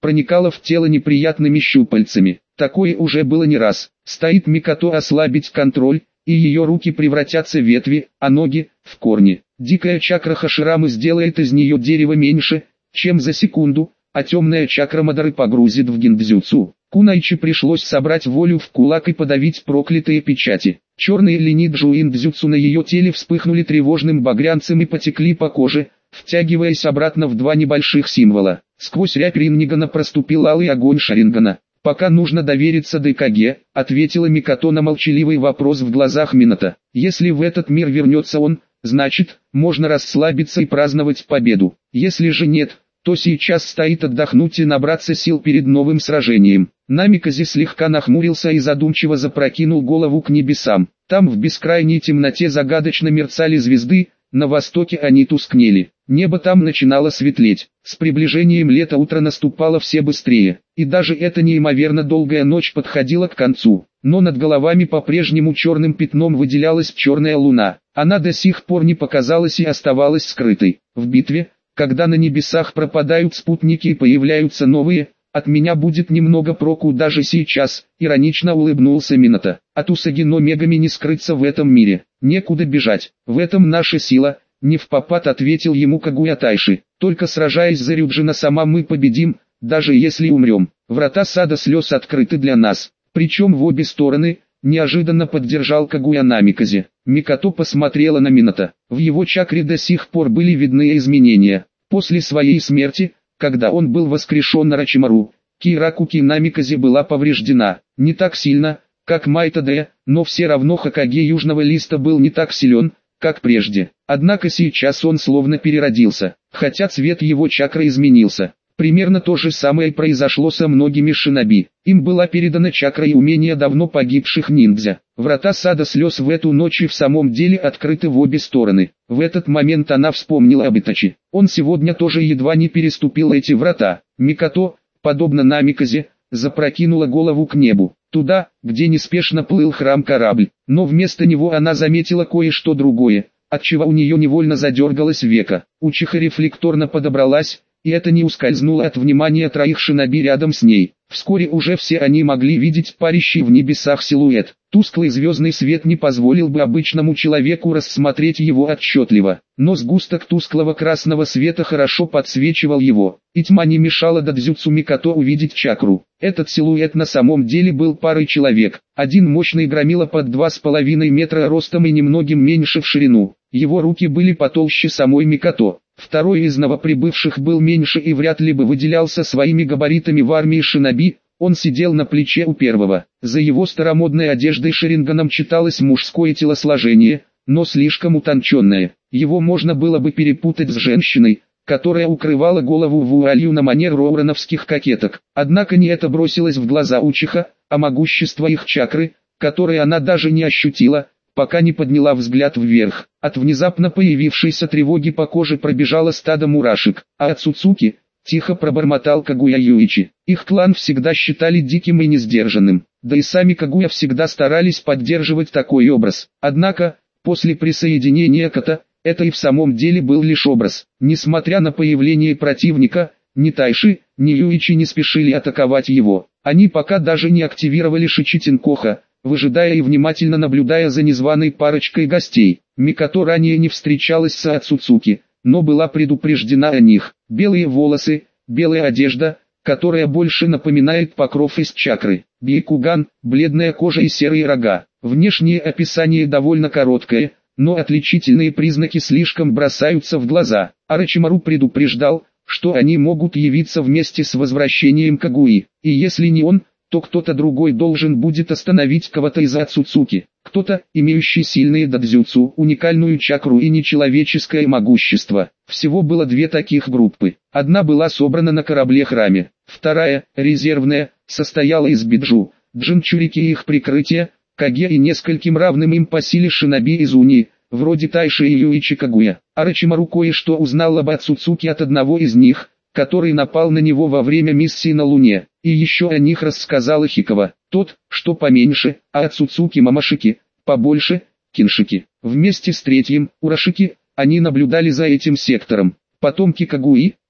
проникала в тело неприятными щупальцами. Такое уже было не раз. Стоит Микото ослабить контроль, и ее руки превратятся в ветви, а ноги – в корни. Дикая чакра Хаширамы сделает из нее дерево меньше, чем за секунду, а темная чакра Мадары погрузит в гиндзюцу. Кунайчи пришлось собрать волю в кулак и подавить проклятые печати. Черные линии джуин-дзюцу на ее теле вспыхнули тревожным багрянцем и потекли по коже, втягиваясь обратно в два небольших символа. Сквозь рябь Рингана проступил алый огонь Шарингана. «Пока нужно довериться Дайкаге», — ответила Микото на молчаливый вопрос в глазах Минато. «Если в этот мир вернется он, значит, можно расслабиться и праздновать победу. Если же нет, то сейчас стоит отдохнуть и набраться сил перед новым сражением». Намиказе слегка нахмурился и задумчиво запрокинул голову к небесам. Там в бескрайней темноте загадочно мерцали звезды, на востоке они тускнели. Небо там начинало светлеть. С приближением лета утро наступало все быстрее, и даже эта неимоверно долгая ночь подходила к концу. Но над головами по-прежнему черным пятном выделялась черная луна. Она до сих пор не показалась и оставалась скрытой. В битве, когда на небесах пропадают спутники и появляются новые, от меня будет немного проку даже сейчас, иронично улыбнулся Минато. От Усаги но Мегами не скрыться в этом мире, некуда бежать, в этом наша сила, не впопад ответил ему Кагуя Тайши. Только сражаясь за Рюджина сама мы победим, даже если умрем. Врата сада слез открыты для нас, причем в обе стороны, неожиданно поддержал Кагуя Намиказе. Микото посмотрела на Минато. В его чакре до сих пор были видны изменения. После своей смерти, когда он был воскрешен на Рачимару, Кираку-ки Намиказе была повреждена. Не так сильно, как Майта-де, но все равно Хокаге Южного Листа был не так силен, как прежде. Однако сейчас он словно переродился, хотя цвет его чакры изменился. Примерно то же самое произошло со многими шиноби. Им была передана чакра и умения давно погибших ниндзя. Врата сада слез в эту ночь и в самом деле открыты в обе стороны. В этот момент она вспомнила об Итачи. Он сегодня тоже едва не переступил эти врата. Микото, подобно Намиказе, запрокинула голову к небу, туда, где неспешно плыл храм-корабль. Но вместо него она заметила кое-что другое, отчего у нее невольно задергалось веко. Учиха рефлекторно подобралась, и это не ускользнуло от внимания троих шиноби рядом с ней. Вскоре уже все они могли видеть парящий в небесах силуэт. Тусклый звездный свет не позволил бы обычному человеку рассмотреть его отчетливо, но сгусток тусклого красного света хорошо подсвечивал его, и тьма не мешала додзюцу Микото увидеть чакру. Этот силуэт на самом деле был парой человек. Один мощный громила под два с половиной метра ростом и немногим меньше в ширину. Его руки были потолще самой Микото. Второй из новоприбывших был меньше и вряд ли бы выделялся своими габаритами в армии шиноби. Он сидел на плече у первого. За его старомодной одеждой Шаринганом читалось мужское телосложение, но слишком утонченное. Его можно было бы перепутать с женщиной, которая укрывала голову вуалью на манер роуреновских кокеток. Однако не это бросилось в глаза Учиха, а могущество их чакры, которое она даже не ощутила, пока не подняла взгляд вверх. От внезапно появившейся тревоги по коже пробежало стадо мурашек, а от Цуцуки тихо пробормотал Кагуя Юичи. Их клан всегда считали диким и несдержанным, да и сами Кагуя всегда старались поддерживать такой образ. Однако, после присоединения Ката, это и в самом деле был лишь образ. Несмотря на появление противника, ни Тайши, ни Юичи не спешили атаковать его. Они пока даже не активировали Шичитинкоха, выжидая и внимательно наблюдая за незваной парочкой гостей. Микото ранее не встречалась с Ацуцуки, но была предупреждена о них. Белые волосы, белая одежда, которая больше напоминает покров из чакры. Бьякуган, бледная кожа и серые рога. Внешнее описание довольно короткое, но отличительные признаки слишком бросаются в глаза. Орочимару предупреждал, что они могут явиться вместе с возвращением Кагуи, и если не он, то кто-то другой должен будет остановить кого-то из Ацуцуки. Кто-то, имеющий сильные додзюцу, уникальную чакру и нечеловеческое могущество. Всего было две таких группы. Одна была собрана на корабле-храме, вторая, резервная, состояла из биджу, джинчурики и их прикрытия, Каге и нескольким равным им по силе шиноби из Уни, вроде Тайши и Юичи Кагуя. Орочимару кое-что узнал об Ацуцуки от одного из них, который напал на него во время миссии на Луне, и еще о них рассказал Ихикава, тот, что поменьше, а Ацуцуки Мамашики, побольше, Киншики. Вместе с третьим, Урашики, они наблюдали за этим сектором. Потомки Кагуи,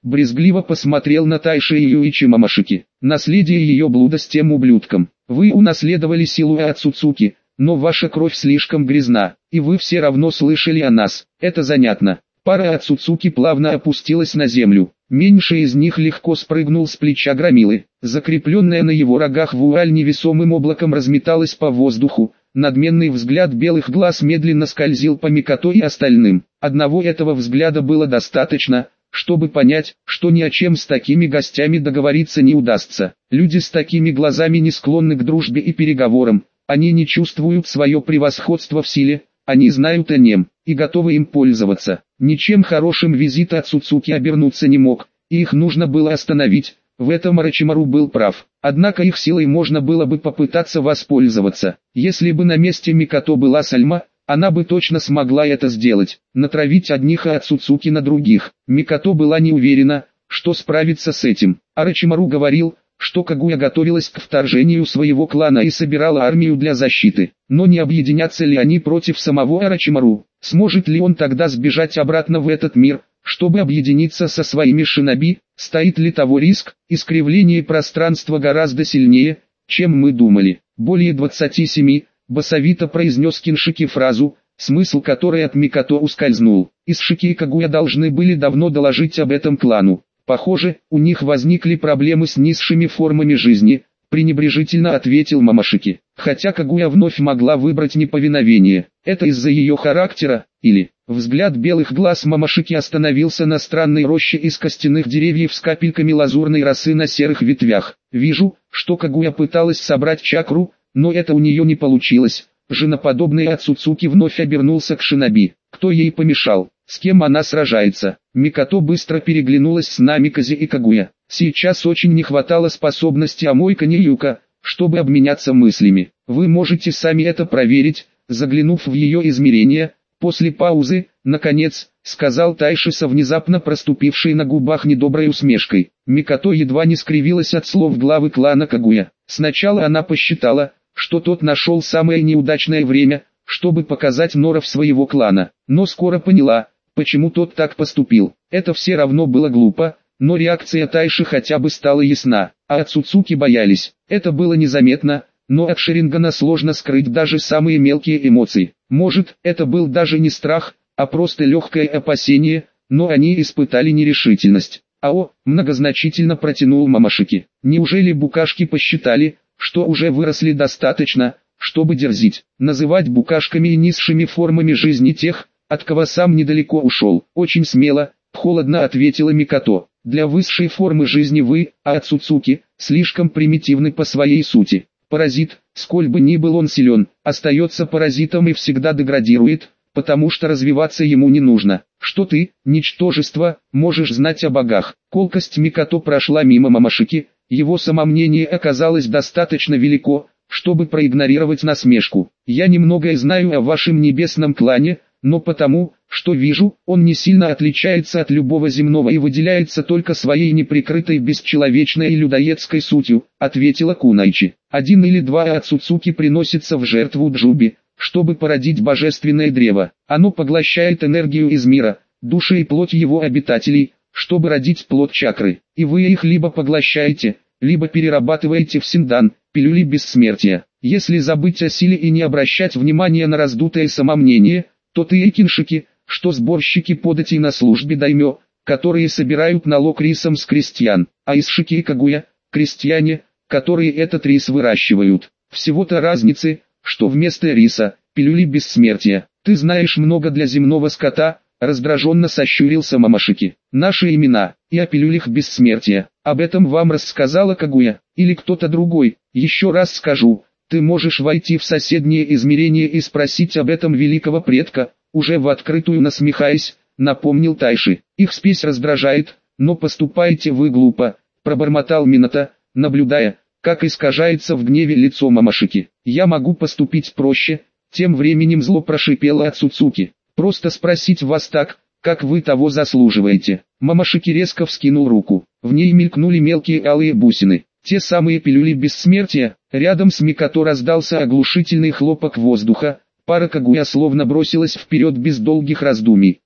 брезгливо посмотрел на Тайши и Юичи Мамашики. Наследие ее блуда с тем ублюдком. Вы унаследовали силу от Цуцуки, но ваша кровь слишком грязна, и вы все равно слышали о нас. Это занятно. Пара от Цуцуки плавно опустилась на землю. Меньший из них легко спрыгнул с плеча громилы. Закрепленная на его рогах вуаль невесомым облаком разметалась по воздуху. Надменный взгляд белых глаз медленно скользил по Микото и остальным. Одного этого взгляда было достаточно, чтобы понять, что ни о чем с такими гостями договориться не удастся. Люди с такими глазами не склонны к дружбе и переговорам. Они не чувствуют свое превосходство в силе, они знают о нем, и готовы им пользоваться. Ничем хорошим визит от Цуцуки обернуться не мог, и их нужно было остановить. В этом Орочимару был прав. Однако их силой можно было бы попытаться воспользоваться. Если бы на месте Микото была Сальма, она бы точно смогла это сделать. Натравить одних от Цуцуки на других. Микото была не уверена, что справится с этим. Орочимару говорил, что Кагуя готовилась к вторжению своего клана и собирала армию для защиты. Но не объединятся ли они против самого Орочимару? Сможет ли он тогда сбежать обратно в этот мир, чтобы объединиться со своими шиноби? Стоит ли того риск? Искривление пространства гораздо сильнее, чем мы думали. Более двадцати семи, басовито произнес Киншики фразу, смысл которой от Микото ускользнул. Исшики и Кагуя должны были давно доложить об этом клану. Похоже, у них возникли проблемы с низшими формами жизни, пренебрежительно ответил Мамашики. Хотя Кагуя вновь могла выбрать неповиновение. Это из-за ее характера, или... Взгляд белых глаз Мамашики остановился на странной роще из костяных деревьев с капельками лазурной росы на серых ветвях. Вижу, что Кагуя пыталась собрать чакру, но это у нее не получилось. Женоподобный от Цуцуки вновь обернулся к шиноби. Кто ей помешал? С кем она сражается? Микото быстро переглянулась с Намикази и Кагуя. Сейчас очень не хватало способности Амойка Ниюка, чтобы обменяться мыслями. Вы можете сами это проверить, заглянув в ее измерение. После паузы, наконец, сказал Тайши со внезапно проступившей на губах недоброй усмешкой. Микото едва не скривилась от слов главы клана Кагуя. Сначала она посчитала, что тот нашел самое неудачное время, чтобы показать норов своего клана. Но скоро поняла, почему тот так поступил. Это все равно было глупо, но реакция Тайши хотя бы стала ясна. А от Цуцуки боялись. Это было незаметно, но от Шарингана сложно скрыть даже самые мелкие эмоции. Может, это был даже не страх, а просто легкое опасение, но они испытали нерешительность. «Ао», многозначительно протянул Мамашики. «Неужели букашки посчитали, что уже выросли достаточно, чтобы дерзить, называть букашками и низшими формами жизни тех, от кого сам недалеко ушел?» «Очень смело», холодно ответила Микото. «Для высшей формы жизни вы, а от Цуцуки, слишком примитивны по своей сути. Паразит, сколь бы ни был он силен, остается паразитом и всегда деградирует, потому что развиваться ему не нужно. Что ты, ничтожество, можешь знать о богах?» Колкость Микото прошла мимо Мамашики, его самомнение оказалось достаточно велико, чтобы проигнорировать насмешку. «Я немногое знаю о вашем небесном клане, но потому, что вижу, он не сильно отличается от любого земного и выделяется только своей неприкрытой бесчеловечной и людоедской сутью», ответила Кунайчи. «Один или два от Цуцуки приносится в жертву Джуби, чтобы породить божественное древо. Оно поглощает энергию из мира, души и плоть его обитателей, чтобы родить плод чакры. И вы их либо поглощаете, либо перерабатываете в синдан, пилюли бессмертия. Если забыть о силе и не обращать внимания на раздутое самомнение, то ты и Киншики, что сборщики податей на службе даймё, которые собирают налог рисом с крестьян, а Исшики и Кагуя – крестьяне, которые этот рис выращивают. Всего-то разницы, что вместо риса – пилюли бессмертия. Ты знаешь много для земного скота», раздраженно сощурился Мамашики. «Наши имена, и о пилюлях бессмертия. Об этом вам рассказала Кагуя, или кто-то другой. Еще раз скажу, ты можешь войти в соседнее измерение и спросить об этом великого предка», уже в открытую насмехаясь, напомнил Тайши. «Их спесь раздражает, но поступаете вы глупо», пробормотал Минато, наблюдая, как искажается в гневе лицо Мамашики. «Я могу поступить проще», тем временем зло прошипело от Цуцуки. «Просто спросить вас так, как вы того заслуживаете». Мамашики резко вскинул руку. В ней мелькнули мелкие алые бусины. Те самые пилюли бессмертия. Рядом с Микото раздался оглушительный хлопок воздуха. Пара Кагуя словно бросилась вперед без долгих раздумий.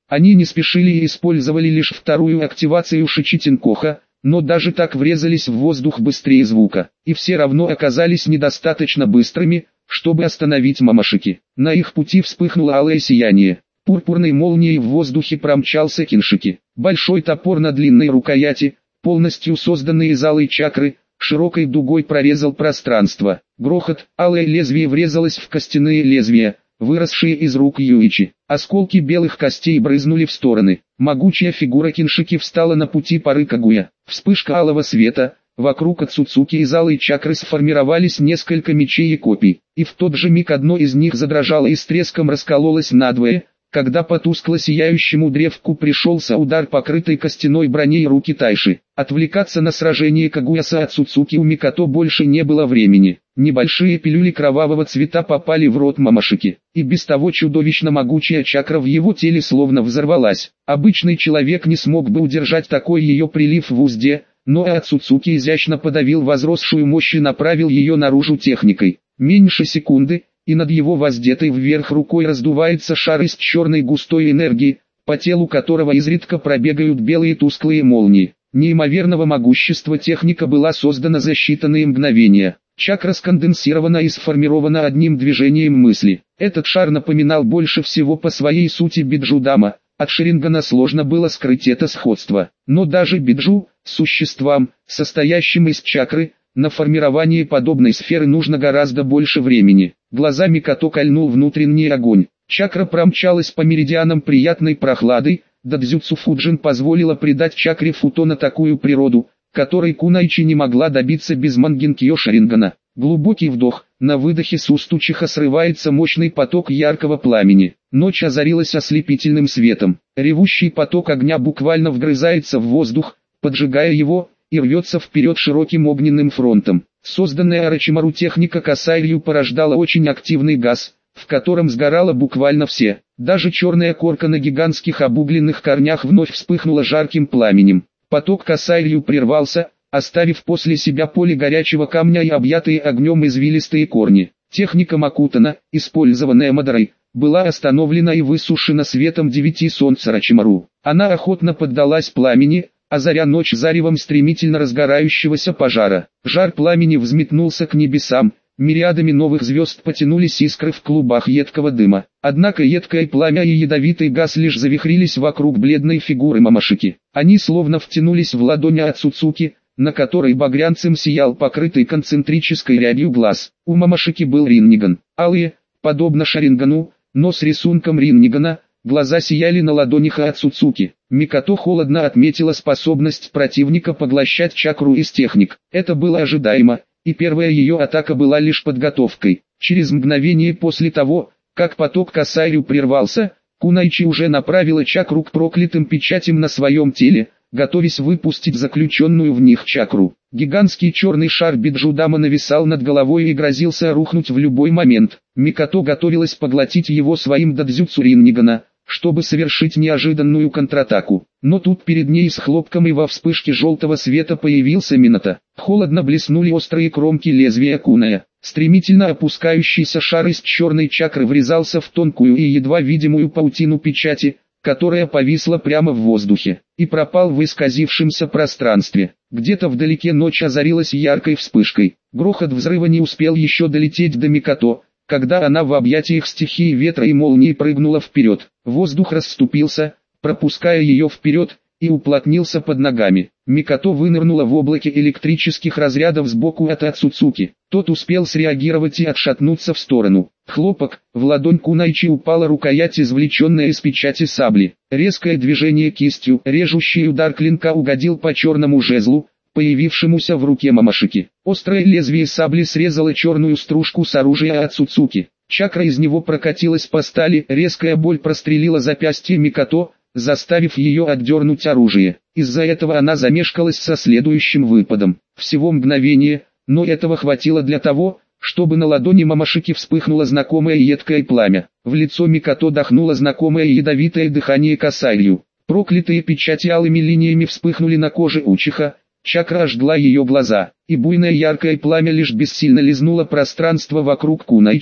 Они не спешили и использовали лишь вторую активацию Шичитинкоха, но даже так врезались в воздух быстрее звука, и все равно оказались недостаточно быстрыми, чтобы остановить Мамашики. На их пути вспыхнуло алое сияние. Пурпурной молнией в воздухе промчался Киншики. Большой топор на длинной рукояти, полностью созданный из алой чакры, широкой дугой прорезал пространство. Грохот, алое лезвие врезалось в костяные лезвия, выросшие из рук Юичи. Осколки белых костей брызнули в стороны. Могучая фигура Киншики встала на пути пары Кагуя. Вспышка алого света. Вокруг Ацуцуки из алой чакры сформировались несколько мечей и копий. И в тот же миг одно из них задрожало и с треском раскололось надвое, когда по тускло сияющему древку пришелся удар покрытой костяной броней руки Тайши. Отвлекаться на сражение Кагуя с Ацуцуки у Микато больше не было времени. Небольшие пилюли кровавого цвета попали в рот Мамашики, и без того чудовищно могучая чакра в его теле словно взорвалась. Обычный человек не смог бы удержать такой ее прилив в узде, но Ацуцуки изящно подавил возросшую мощь и направил ее наружу техникой. Меньше секунды, и над его воздетой вверх рукой раздувается шар из черной густой энергии, по телу которого изредка пробегают белые тусклые молнии. Неимоверного могущества техника была создана за считанные мгновения. Чакра сконденсирована и сформирована одним движением мысли. Этот шар напоминал больше всего по своей сути Биджу-дама. От Шарингана сложно было скрыть это сходство. Но даже Биджу, существам, состоящим из чакры, на формирование подобной сферы нужно гораздо больше времени. Глаза Микато кольнул внутренний огонь. Чакра промчалась по меридианам приятной прохладой. Дадзюцу Фуджин позволила придать чакре Футона такую природу, которой Кунайчи не могла добиться без Мангенкьё Шарингана. Глубокий вдох, на выдохе с уст Учиха срывается мощный поток яркого пламени. Ночь озарилась ослепительным светом. Ревущий поток огня буквально вгрызается в воздух, поджигая его, и рвется вперед широким огненным фронтом. Созданная Орочимару техника Касайрью порождала очень активный газ, в котором сгорало буквально все. Даже черная корка на гигантских обугленных корнях вновь вспыхнула жарким пламенем. Поток Касайрью прервался, оставив после себя поле горячего камня и объятые огнем извилистые корни. Техника Макутана, использованная Мадарой, была остановлена и высушена светом девяти солнц Орочимару. Она охотно поддалась пламени, озаря ночь заревом стремительно разгорающегося пожара. Жар пламени взметнулся к небесам, мириадами новых звезд потянулись искры в клубах едкого дыма. Однако едкое пламя и ядовитый газ лишь завихрились вокруг бледной фигуры Мамашики. Они словно втянулись в ладонь Ацуцуки, на которой багрянцем сиял покрытый концентрической рябью глаз. У Мамашики был Ринниган. Алые, подобно Шарингану, но с рисунком Риннигана, глаза сияли на ладонях Ацуцуки. Микато холодно отметила способность противника поглощать чакру из техник. Это было ожидаемо, и первая ее атака была лишь подготовкой. Через мгновение после того, как поток Касайрю прервался, Кунайчи уже направила чакру к проклятым печатям на своем теле, готовясь выпустить заключенную в них чакру. Гигантский черный шар Биджу-дама нависал над головой и грозился рухнуть в любой момент. Микато готовилась поглотить его своим дадзюцу Риннигана, чтобы совершить неожиданную контратаку. Но тут перед ней с хлопком и во вспышке желтого света появился Минато. Холодно блеснули острые кромки лезвия куная. Стремительно опускающийся шар из черной чакры врезался в тонкую и едва видимую паутину печати, которая повисла прямо в воздухе, и пропал в исказившемся пространстве. Где-то вдалеке ночь озарилась яркой вспышкой. Грохот взрыва не успел еще долететь до Микато, когда она в объятиях стихии ветра и молнии прыгнула вперед. Воздух расступился, пропуская ее вперед, и уплотнился под ногами. Микато вынырнула в облаке электрических разрядов сбоку от Ацуцуки. Тот успел среагировать и отшатнуться в сторону. Хлопок, в ладонь Кунайчи упала рукоять, извлеченная из печати сабли. Резкое движение кистью, режущий удар клинка угодил по черному жезлу, появившемуся в руке Мамашики. Острое лезвие сабли срезало черную стружку с оружия Ацуцуки. Чакра из него прокатилась по стали, резкая боль прострелила запястье Микато, заставив ее отдернуть оружие. Из-за этого она замешкалась со следующим выпадом. Всего мгновение, но этого хватило для того, чтобы на ладони Мамашики вспыхнуло знакомое едкое пламя. В лицо Микато дохнуло знакомое ядовитое дыхание Касайрью. Проклятые печати алыми линиями вспыхнули на коже Учиха. Чакра ожгла ее глаза, и буйное яркое пламя лишь бессильно лизнуло пространство вокруг Кунайчи,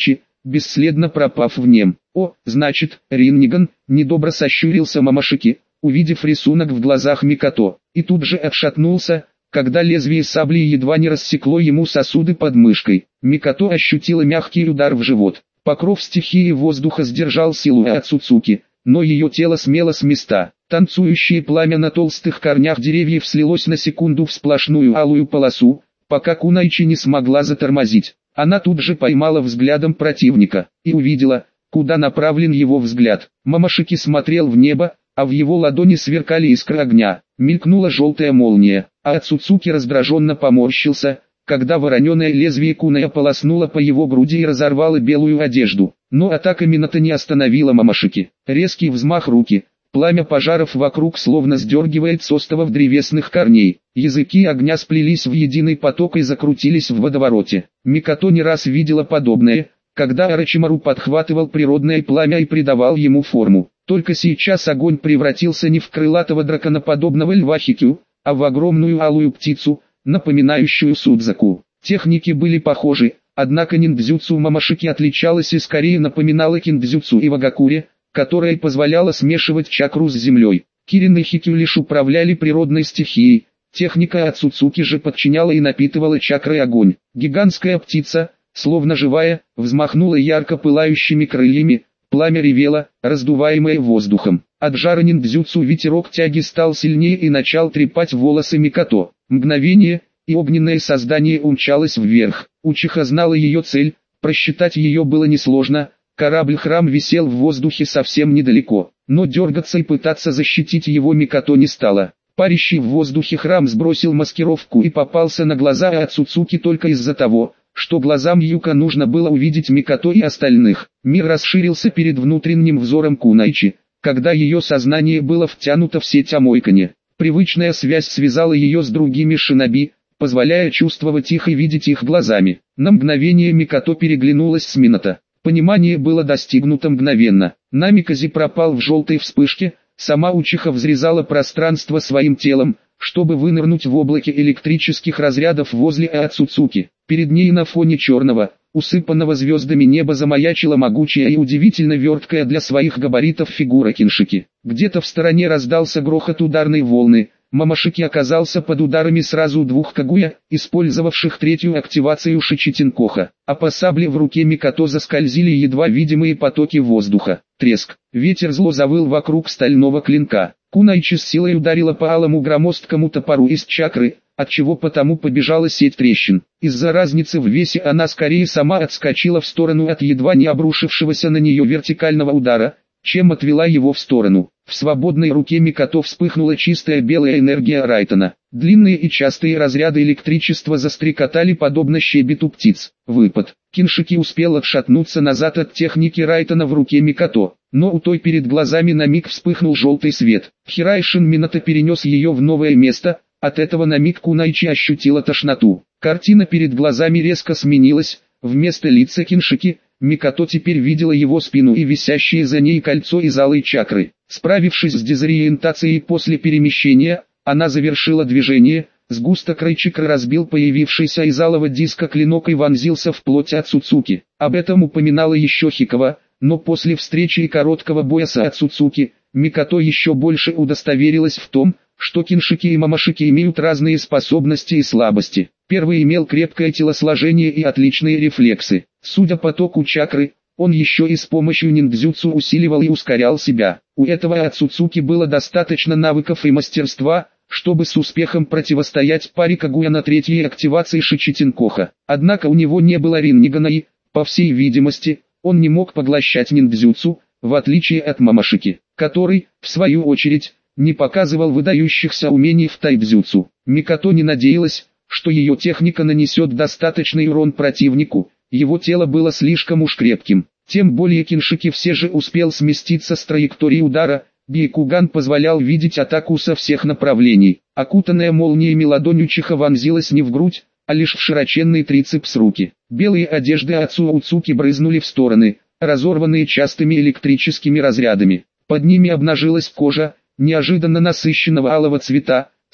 бесследно пропав в нем. «О, значит, Ринниган», — недобро сощурился Мамашики, увидев рисунок в глазах Микото, и тут же отшатнулся, когда лезвие сабли едва не рассекло ему сосуды под мышкой. Микото ощутила мягкий удар в живот. Покров стихии воздуха сдержал силу Ацуцуки, но ее тело смело с места. Танцующее пламя на толстых корнях деревьев слилось на секунду в сплошную алую полосу, пока Кунайчи не смогла затормозить. Она тут же поймала взглядом противника и увидела, куда направлен его взгляд. Мамашики смотрел в небо, а в его ладони сверкали искры огня. Мелькнула желтая молния, а Ацуцуки раздраженно поморщился, когда вороненое лезвие куная полоснуло по его груди и разорвало белую одежду. Но атака Минато не остановила Мамашики. Резкий взмах руки, пламя пожаров вокруг словно сдергивает с остовов древесных корней. Языки огня сплелись в единый поток и закрутились в водовороте. Микото не раз видела подобное, когда Орочимару подхватывал природное пламя и придавал ему форму. Только сейчас огонь превратился не в крылатого драконоподобного льва Хикю, а в огромную алую птицу, напоминающую Судзаку. Техники были похожи, однако ниндзюцу Мамашики отличалась и скорее напоминала киндзюцу Ивагакуре, которая позволяла смешивать чакру с землей. Кирин и Хикю лишь управляли природной стихией, техника Ацуцуки же подчиняла и напитывала чакрой огонь. Гигантская птица, словно живая, взмахнула ярко пылающими крыльями, пламя ревело, раздуваемое воздухом. От жара ниндзюцу ветерок тяги стал сильнее и начал трепать волосы Микото. Мгновение, и огненное создание умчалось вверх. Учиха знала ее цель, просчитать ее было несложно. Корабль-храм висел в воздухе совсем недалеко, но дергаться и пытаться защитить его Микото не стала. Парящий в воздухе храм сбросил маскировку и попался на глаза Ацуцуки только из-за того, что глазам Юка нужно было увидеть Микото и остальных. Мир расширился перед внутренним взором Кунайчи, когда ее сознание было втянуто в сеть Амойкани. Привычная связь связала ее с другими шиноби, позволяя чувствовать их и видеть их глазами. На мгновение Микото переглянулась с Минато. Понимание было достигнуто мгновенно. Намикази пропал в желтой вспышке, сама Учиха взрезала пространство своим телом, чтобы вынырнуть в облаке электрических разрядов возле Ацуцуки. Перед ней на фоне черного, усыпанного звездами неба замаячила могучая и удивительно верткая для своих габаритов фигура Киншики. Где-то в стороне раздался грохот ударной волны. Мамашики оказался под ударами сразу двух Кагуя, использовавших третью активацию Шичитинкоха, а по сабле в руке Микото заскользили едва видимые потоки воздуха. Треск. Ветер зло завыл вокруг стального клинка. Кунайчи с силой ударила по алому громоздкому топору из чакры, отчего потому побежала сеть трещин. Из-за разницы в весе она скорее сама отскочила в сторону от едва не обрушившегося на нее вертикального удара, чем отвела его в сторону. В свободной руке Микото вспыхнула чистая белая энергия Райтона. Длинные и частые разряды электричества застрекотали подобно щебету птиц. Выпад. Киншики успел отшатнуться назад от техники Райтона в руке Микото, но у той перед глазами на миг вспыхнул желтый свет. Хирайшин Минато перенес ее в новое место, от этого на миг Кунайчи ощутила тошноту. Картина перед глазами резко сменилась, вместо лица Киншики, Микото теперь видела его спину и висящее за ней кольцо из алой чакры. Справившись с дезориентацией после перемещения, она завершила движение, сгусток райчакры разбил появившийся из алого диска клинок и вонзился в плоть Ацуцуки. Об этом упоминала еще Хикава, но после встречи и короткого боя с Ацуцуки, Микото еще больше удостоверилась в том, что Киншики и Мамашики имеют разные способности и слабости. Первый имел крепкое телосложение и отличные рефлексы. Судя по току чакры, он еще и с помощью ниндзюцу усиливал и ускорял себя. У этого Ацуцуки было достаточно навыков и мастерства, чтобы с успехом противостоять паре Кагуя на третьей активации Шичитинкоха. Однако у него не было Риннигана и, по всей видимости, он не мог поглощать ниндзюцу, в отличие от Мамашики, который, в свою очередь, не показывал выдающихся умений в тайбзюцу. Микото не надеялась, что ее техника нанесет достаточный урон противнику, его тело было слишком уж крепким. Тем более Киншики все же успел сместиться с траектории удара, Бейкуган позволял видеть атаку со всех направлений. Окутанная молниями ладонь Учиха вонзилась не в грудь, а лишь в широченный трицепс руки. Белые одежды Ацуцуки брызнули в стороны, разорванные частыми электрическими разрядами. Под ними обнажилась кожа, неожиданно насыщенного алого цвета,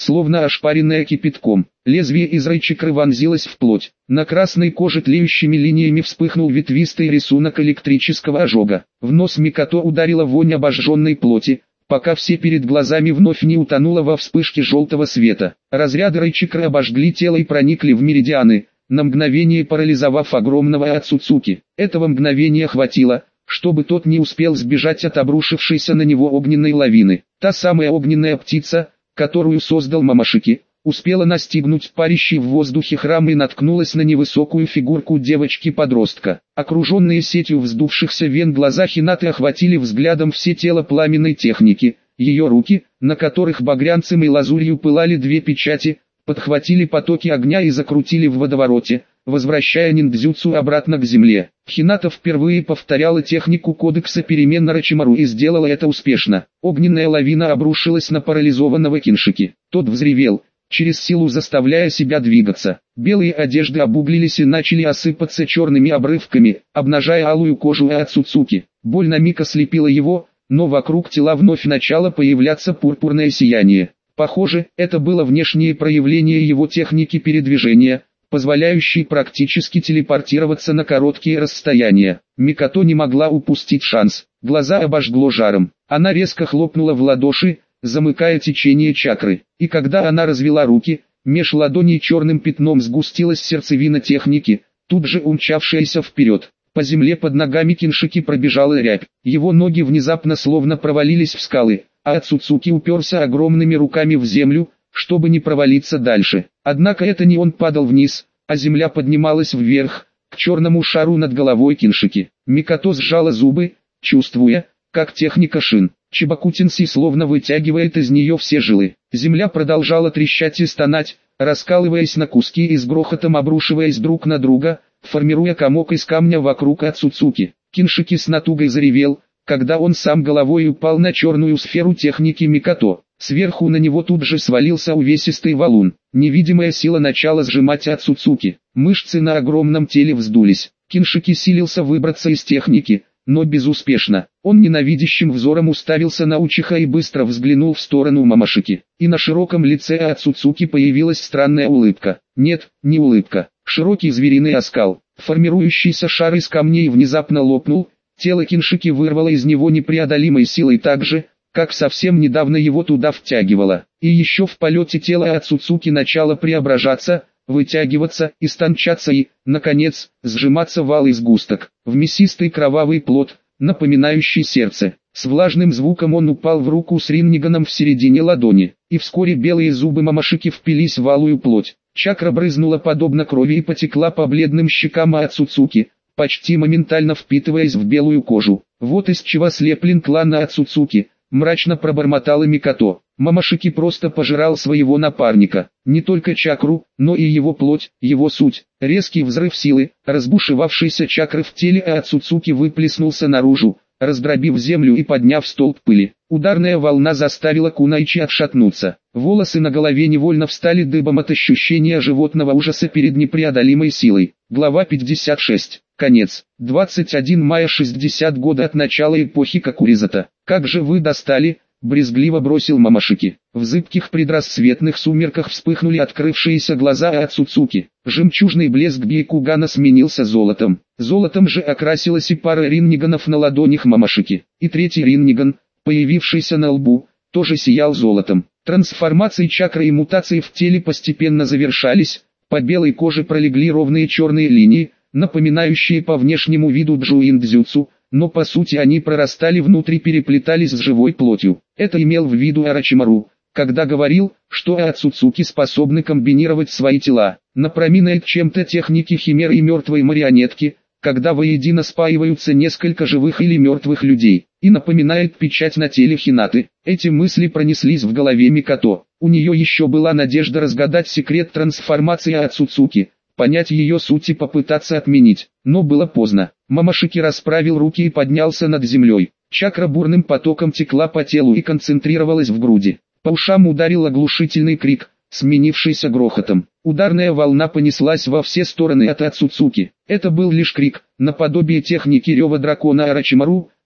словно ошпаренная кипятком. Лезвие из райчакры вонзилось в плоть. На красной коже тлеющими линиями вспыхнул ветвистый рисунок электрического ожога. В нос Микото ударила вонь обожженной плоти, пока все перед глазами вновь не утонуло во вспышке желтого света. Разряды райчакры обожгли тело и проникли в меридианы, на мгновение парализовав огромного Ацуцуки. Этого мгновения хватило, чтобы тот не успел сбежать от обрушившейся на него огненной лавины. Та самая огненная птица, которую создал Мамашики, успела настигнуть парящий в воздухе храм и наткнулась на невысокую фигурку девочки-подростка. Окруженные сетью вздувшихся вен глаза Хинаты охватили взглядом все тело пламенной техники. Ее руки, на которых багрянцем и лазурью пылали две печати, подхватили потоки огня и закрутили в водовороте, возвращая ниндзюцу обратно к земле. Хината впервые повторяла технику кодекса перемен Орочимару и сделала это успешно. Огненная лавина обрушилась на парализованного Киншики. Тот взревел, через силу заставляя себя двигаться. Белые одежды обуглились и начали осыпаться черными обрывками, обнажая алую кожу Ацуцуки. Боль на миг ослепила его, но вокруг тела вновь начало появляться пурпурное сияние. Похоже, это было внешнее проявление его техники передвижения, позволяющей практически телепортироваться на короткие расстояния. Микото не могла упустить шанс. Глаза обожгло жаром. Она резко хлопнула в ладоши, замыкая течение чакры. И когда она развела руки, меж ладоней черным пятном сгустилась сердцевина техники, тут же умчавшаяся вперед. По земле под ногами Киншики пробежала рябь. Его ноги внезапно словно провалились в скалы, а Ацуцуки уперся огромными руками в землю, чтобы не провалиться дальше. Однако это не он падал вниз, а земля поднималась вверх, к черному шару над головой Киншики. Микото сжала зубы, чувствуя, как техника шин Чибакутинси словно вытягивает из нее все жилы. Земля продолжала трещать и стонать, раскалываясь на куски и с грохотом обрушиваясь друг на друга, формируя комок из камня вокруг Ацуцуки. Киншики с натугой заревел, когда он сам головой упал на черную сферу техники Микото. Сверху на него тут же свалился увесистый валун. Невидимая сила начала сжимать Ацуцуки. Мышцы на огромном теле вздулись. Киншики силился выбраться из техники, но безуспешно. Он ненавидящим взором уставился на Учиха и быстро взглянул в сторону Мамашики. И на широком лице Ацуцуки появилась странная улыбка. Нет, не улыбка. Широкий звериный оскал. Формирующийся шар из камней внезапно лопнул. Тело Киншики вырвало из него непреодолимой силой так же, как совсем недавно его туда втягивало. И еще в полете тело Ацуцуки начало преображаться, вытягиваться, истончаться и, наконец, сжиматься в алый сгусток, в мясистый кровавый плод, напоминающий сердце. С влажным звуком он упал в руку с ринниганом в середине ладони, и вскоре белые зубы Мамашики впились в алую плоть. Чакра брызнула подобно крови и потекла по бледным щекам Ацуцуки, почти моментально впитываясь в белую кожу. Вот из чего слеплен клан Ацуцуки, мрачно пробормотала Микото. Мамашики просто пожирал своего напарника, не только чакру, но и его плоть, его суть. Резкий взрыв силы, разбушевавшейся чакры в теле Ацуцуки выплеснулся наружу, раздробив землю и подняв столб пыли. Ударная волна заставила Кунайчи отшатнуться. Волосы на голове невольно встали дыбом от ощущения животного ужаса перед непреодолимой силой. Глава пятьдесят шесть. Конец. двадцать один мая шестьдесят года от начала эпохи Кокуризата. Как же вы достали, брезгливо бросил Мамашики. В зыбких предрассветных сумерках вспыхнули открывшиеся глаза Ацуцуки. Жемчужный блеск Бейкугана сменился золотом. Золотом же окрасилась и пара ринниганов на ладонях Мамашики. И третий ринниган, появившийся на лбу, тоже сиял золотом. Трансформации чакры и мутации в теле постепенно завершались, по белой коже пролегли ровные черные линии, напоминающие по внешнему виду джуиндзюцу, но по сути они прорастали внутрь и переплетались с живой плотью. Это имел в виду Орочимару, когда говорил, что Ацуцуки способны комбинировать свои тела. Напоминает чем-то техники химеры и мертвой марионетки, когда воедино спаиваются несколько живых или мертвых людей, и напоминает печать на теле Хинаты. Эти мысли пронеслись в голове Микото. У нее еще была надежда разгадать секрет трансформации Ацуцуки, понять ее суть и попытаться отменить, но было поздно. Мамашики расправил руки и поднялся над землей. Чакра бурным потоком текла по телу и концентрировалась в груди. По ушам ударил оглушительный крик, сменившийся грохотом. Ударная волна понеслась во все стороны от Ацуцуки. Это был лишь крик, наподобие техники рева дракона Орочимару,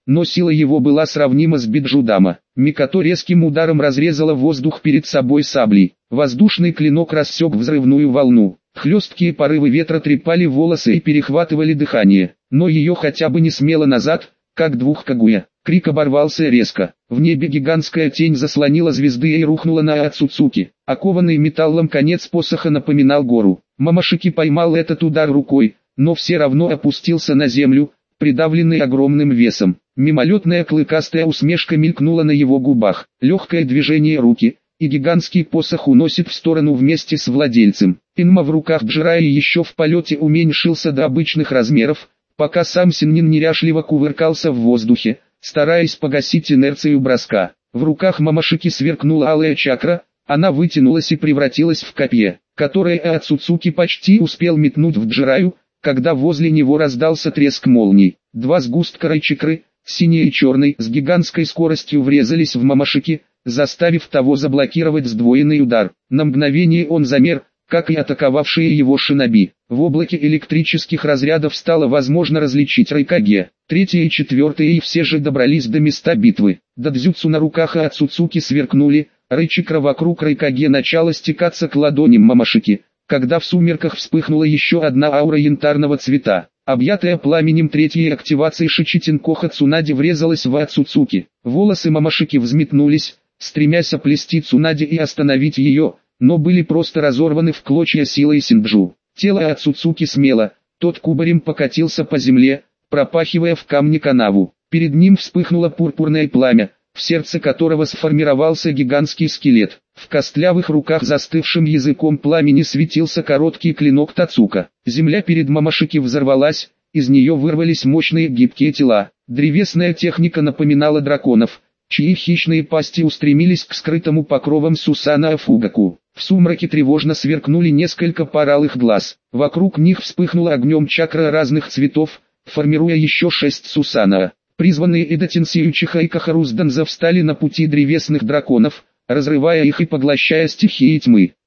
но сила его была сравнима с Биджудама. Микото резким ударом разрезала воздух перед собой саблей. Воздушный клинок рассек взрывную волну. Хлесткие порывы ветра трепали волосы и перехватывали дыхание, но ее хотя бы не смело назад, как двух Кагуя. Крик оборвался резко. В небе гигантская тень заслонила звезды и рухнула на Ацуцуки. Окованный металлом конец посоха напоминал гору. Мамашики поймал этот удар рукой, но все равно опустился на землю, придавленный огромным весом. Мимолетная клыкастая усмешка мелькнула на его губах. Легкое движение руки, и гигантский посох уносит в сторону вместе с владельцем. Инма в руках Джирайи еще в полете уменьшился до обычных размеров, пока сам Синнин неряшливо кувыркался в воздухе, стараясь погасить инерцию броска. В руках Мамашики сверкнула алая чакра, она вытянулась и превратилась в копье, которое Ацуцуки почти успел метнуть в Джираю, когда возле него раздался треск молний. Два сгустка райчакры, синий и черный, с гигантской скоростью врезались в Мамашики, заставив того заблокировать сдвоенный удар. На мгновение он замер, как и атаковавшие его шиноби. В облаке электрических разрядов стало возможно различить Райкаге. Третья и четвертая и все же добрались до места битвы. Дадзюцу на руках Ацуцуки сверкнули, райчакра вокруг Райкаге начала стекаться к ладоням Мамашики, когда в сумерках вспыхнула еще одна аура янтарного цвета. Объятая пламенем третьей активации Шичитинкоха Цунади врезалась в Ацуцуки. Волосы Мамашики взметнулись, стремясь оплести Цунади и остановить ее, но были просто разорваны в клочья силой Синджу. Тело Ацуцуки смело, тот кубарем покатился по земле, пропахивая в камне канаву. Перед ним вспыхнуло пурпурное пламя, в сердце которого сформировался гигантский скелет. В костлявых руках застывшим языком пламени светился короткий клинок Тацука. Земля перед Мамашики взорвалась, из нее вырвались мощные гибкие тела. Древесная техника напоминала драконов, чьи хищные пасти устремились к скрытому покровам Сусана Фугаку. В сумраке тревожно сверкнули несколько пар алых глаз. Вокруг них вспыхнула огнем чакра разных цветов, формируя еще шесть Сусана. Призванные Эдатинси Ючиха и Кахарузданза встали на пути древесных драконов, разрывая их и поглощая стихии тьмы.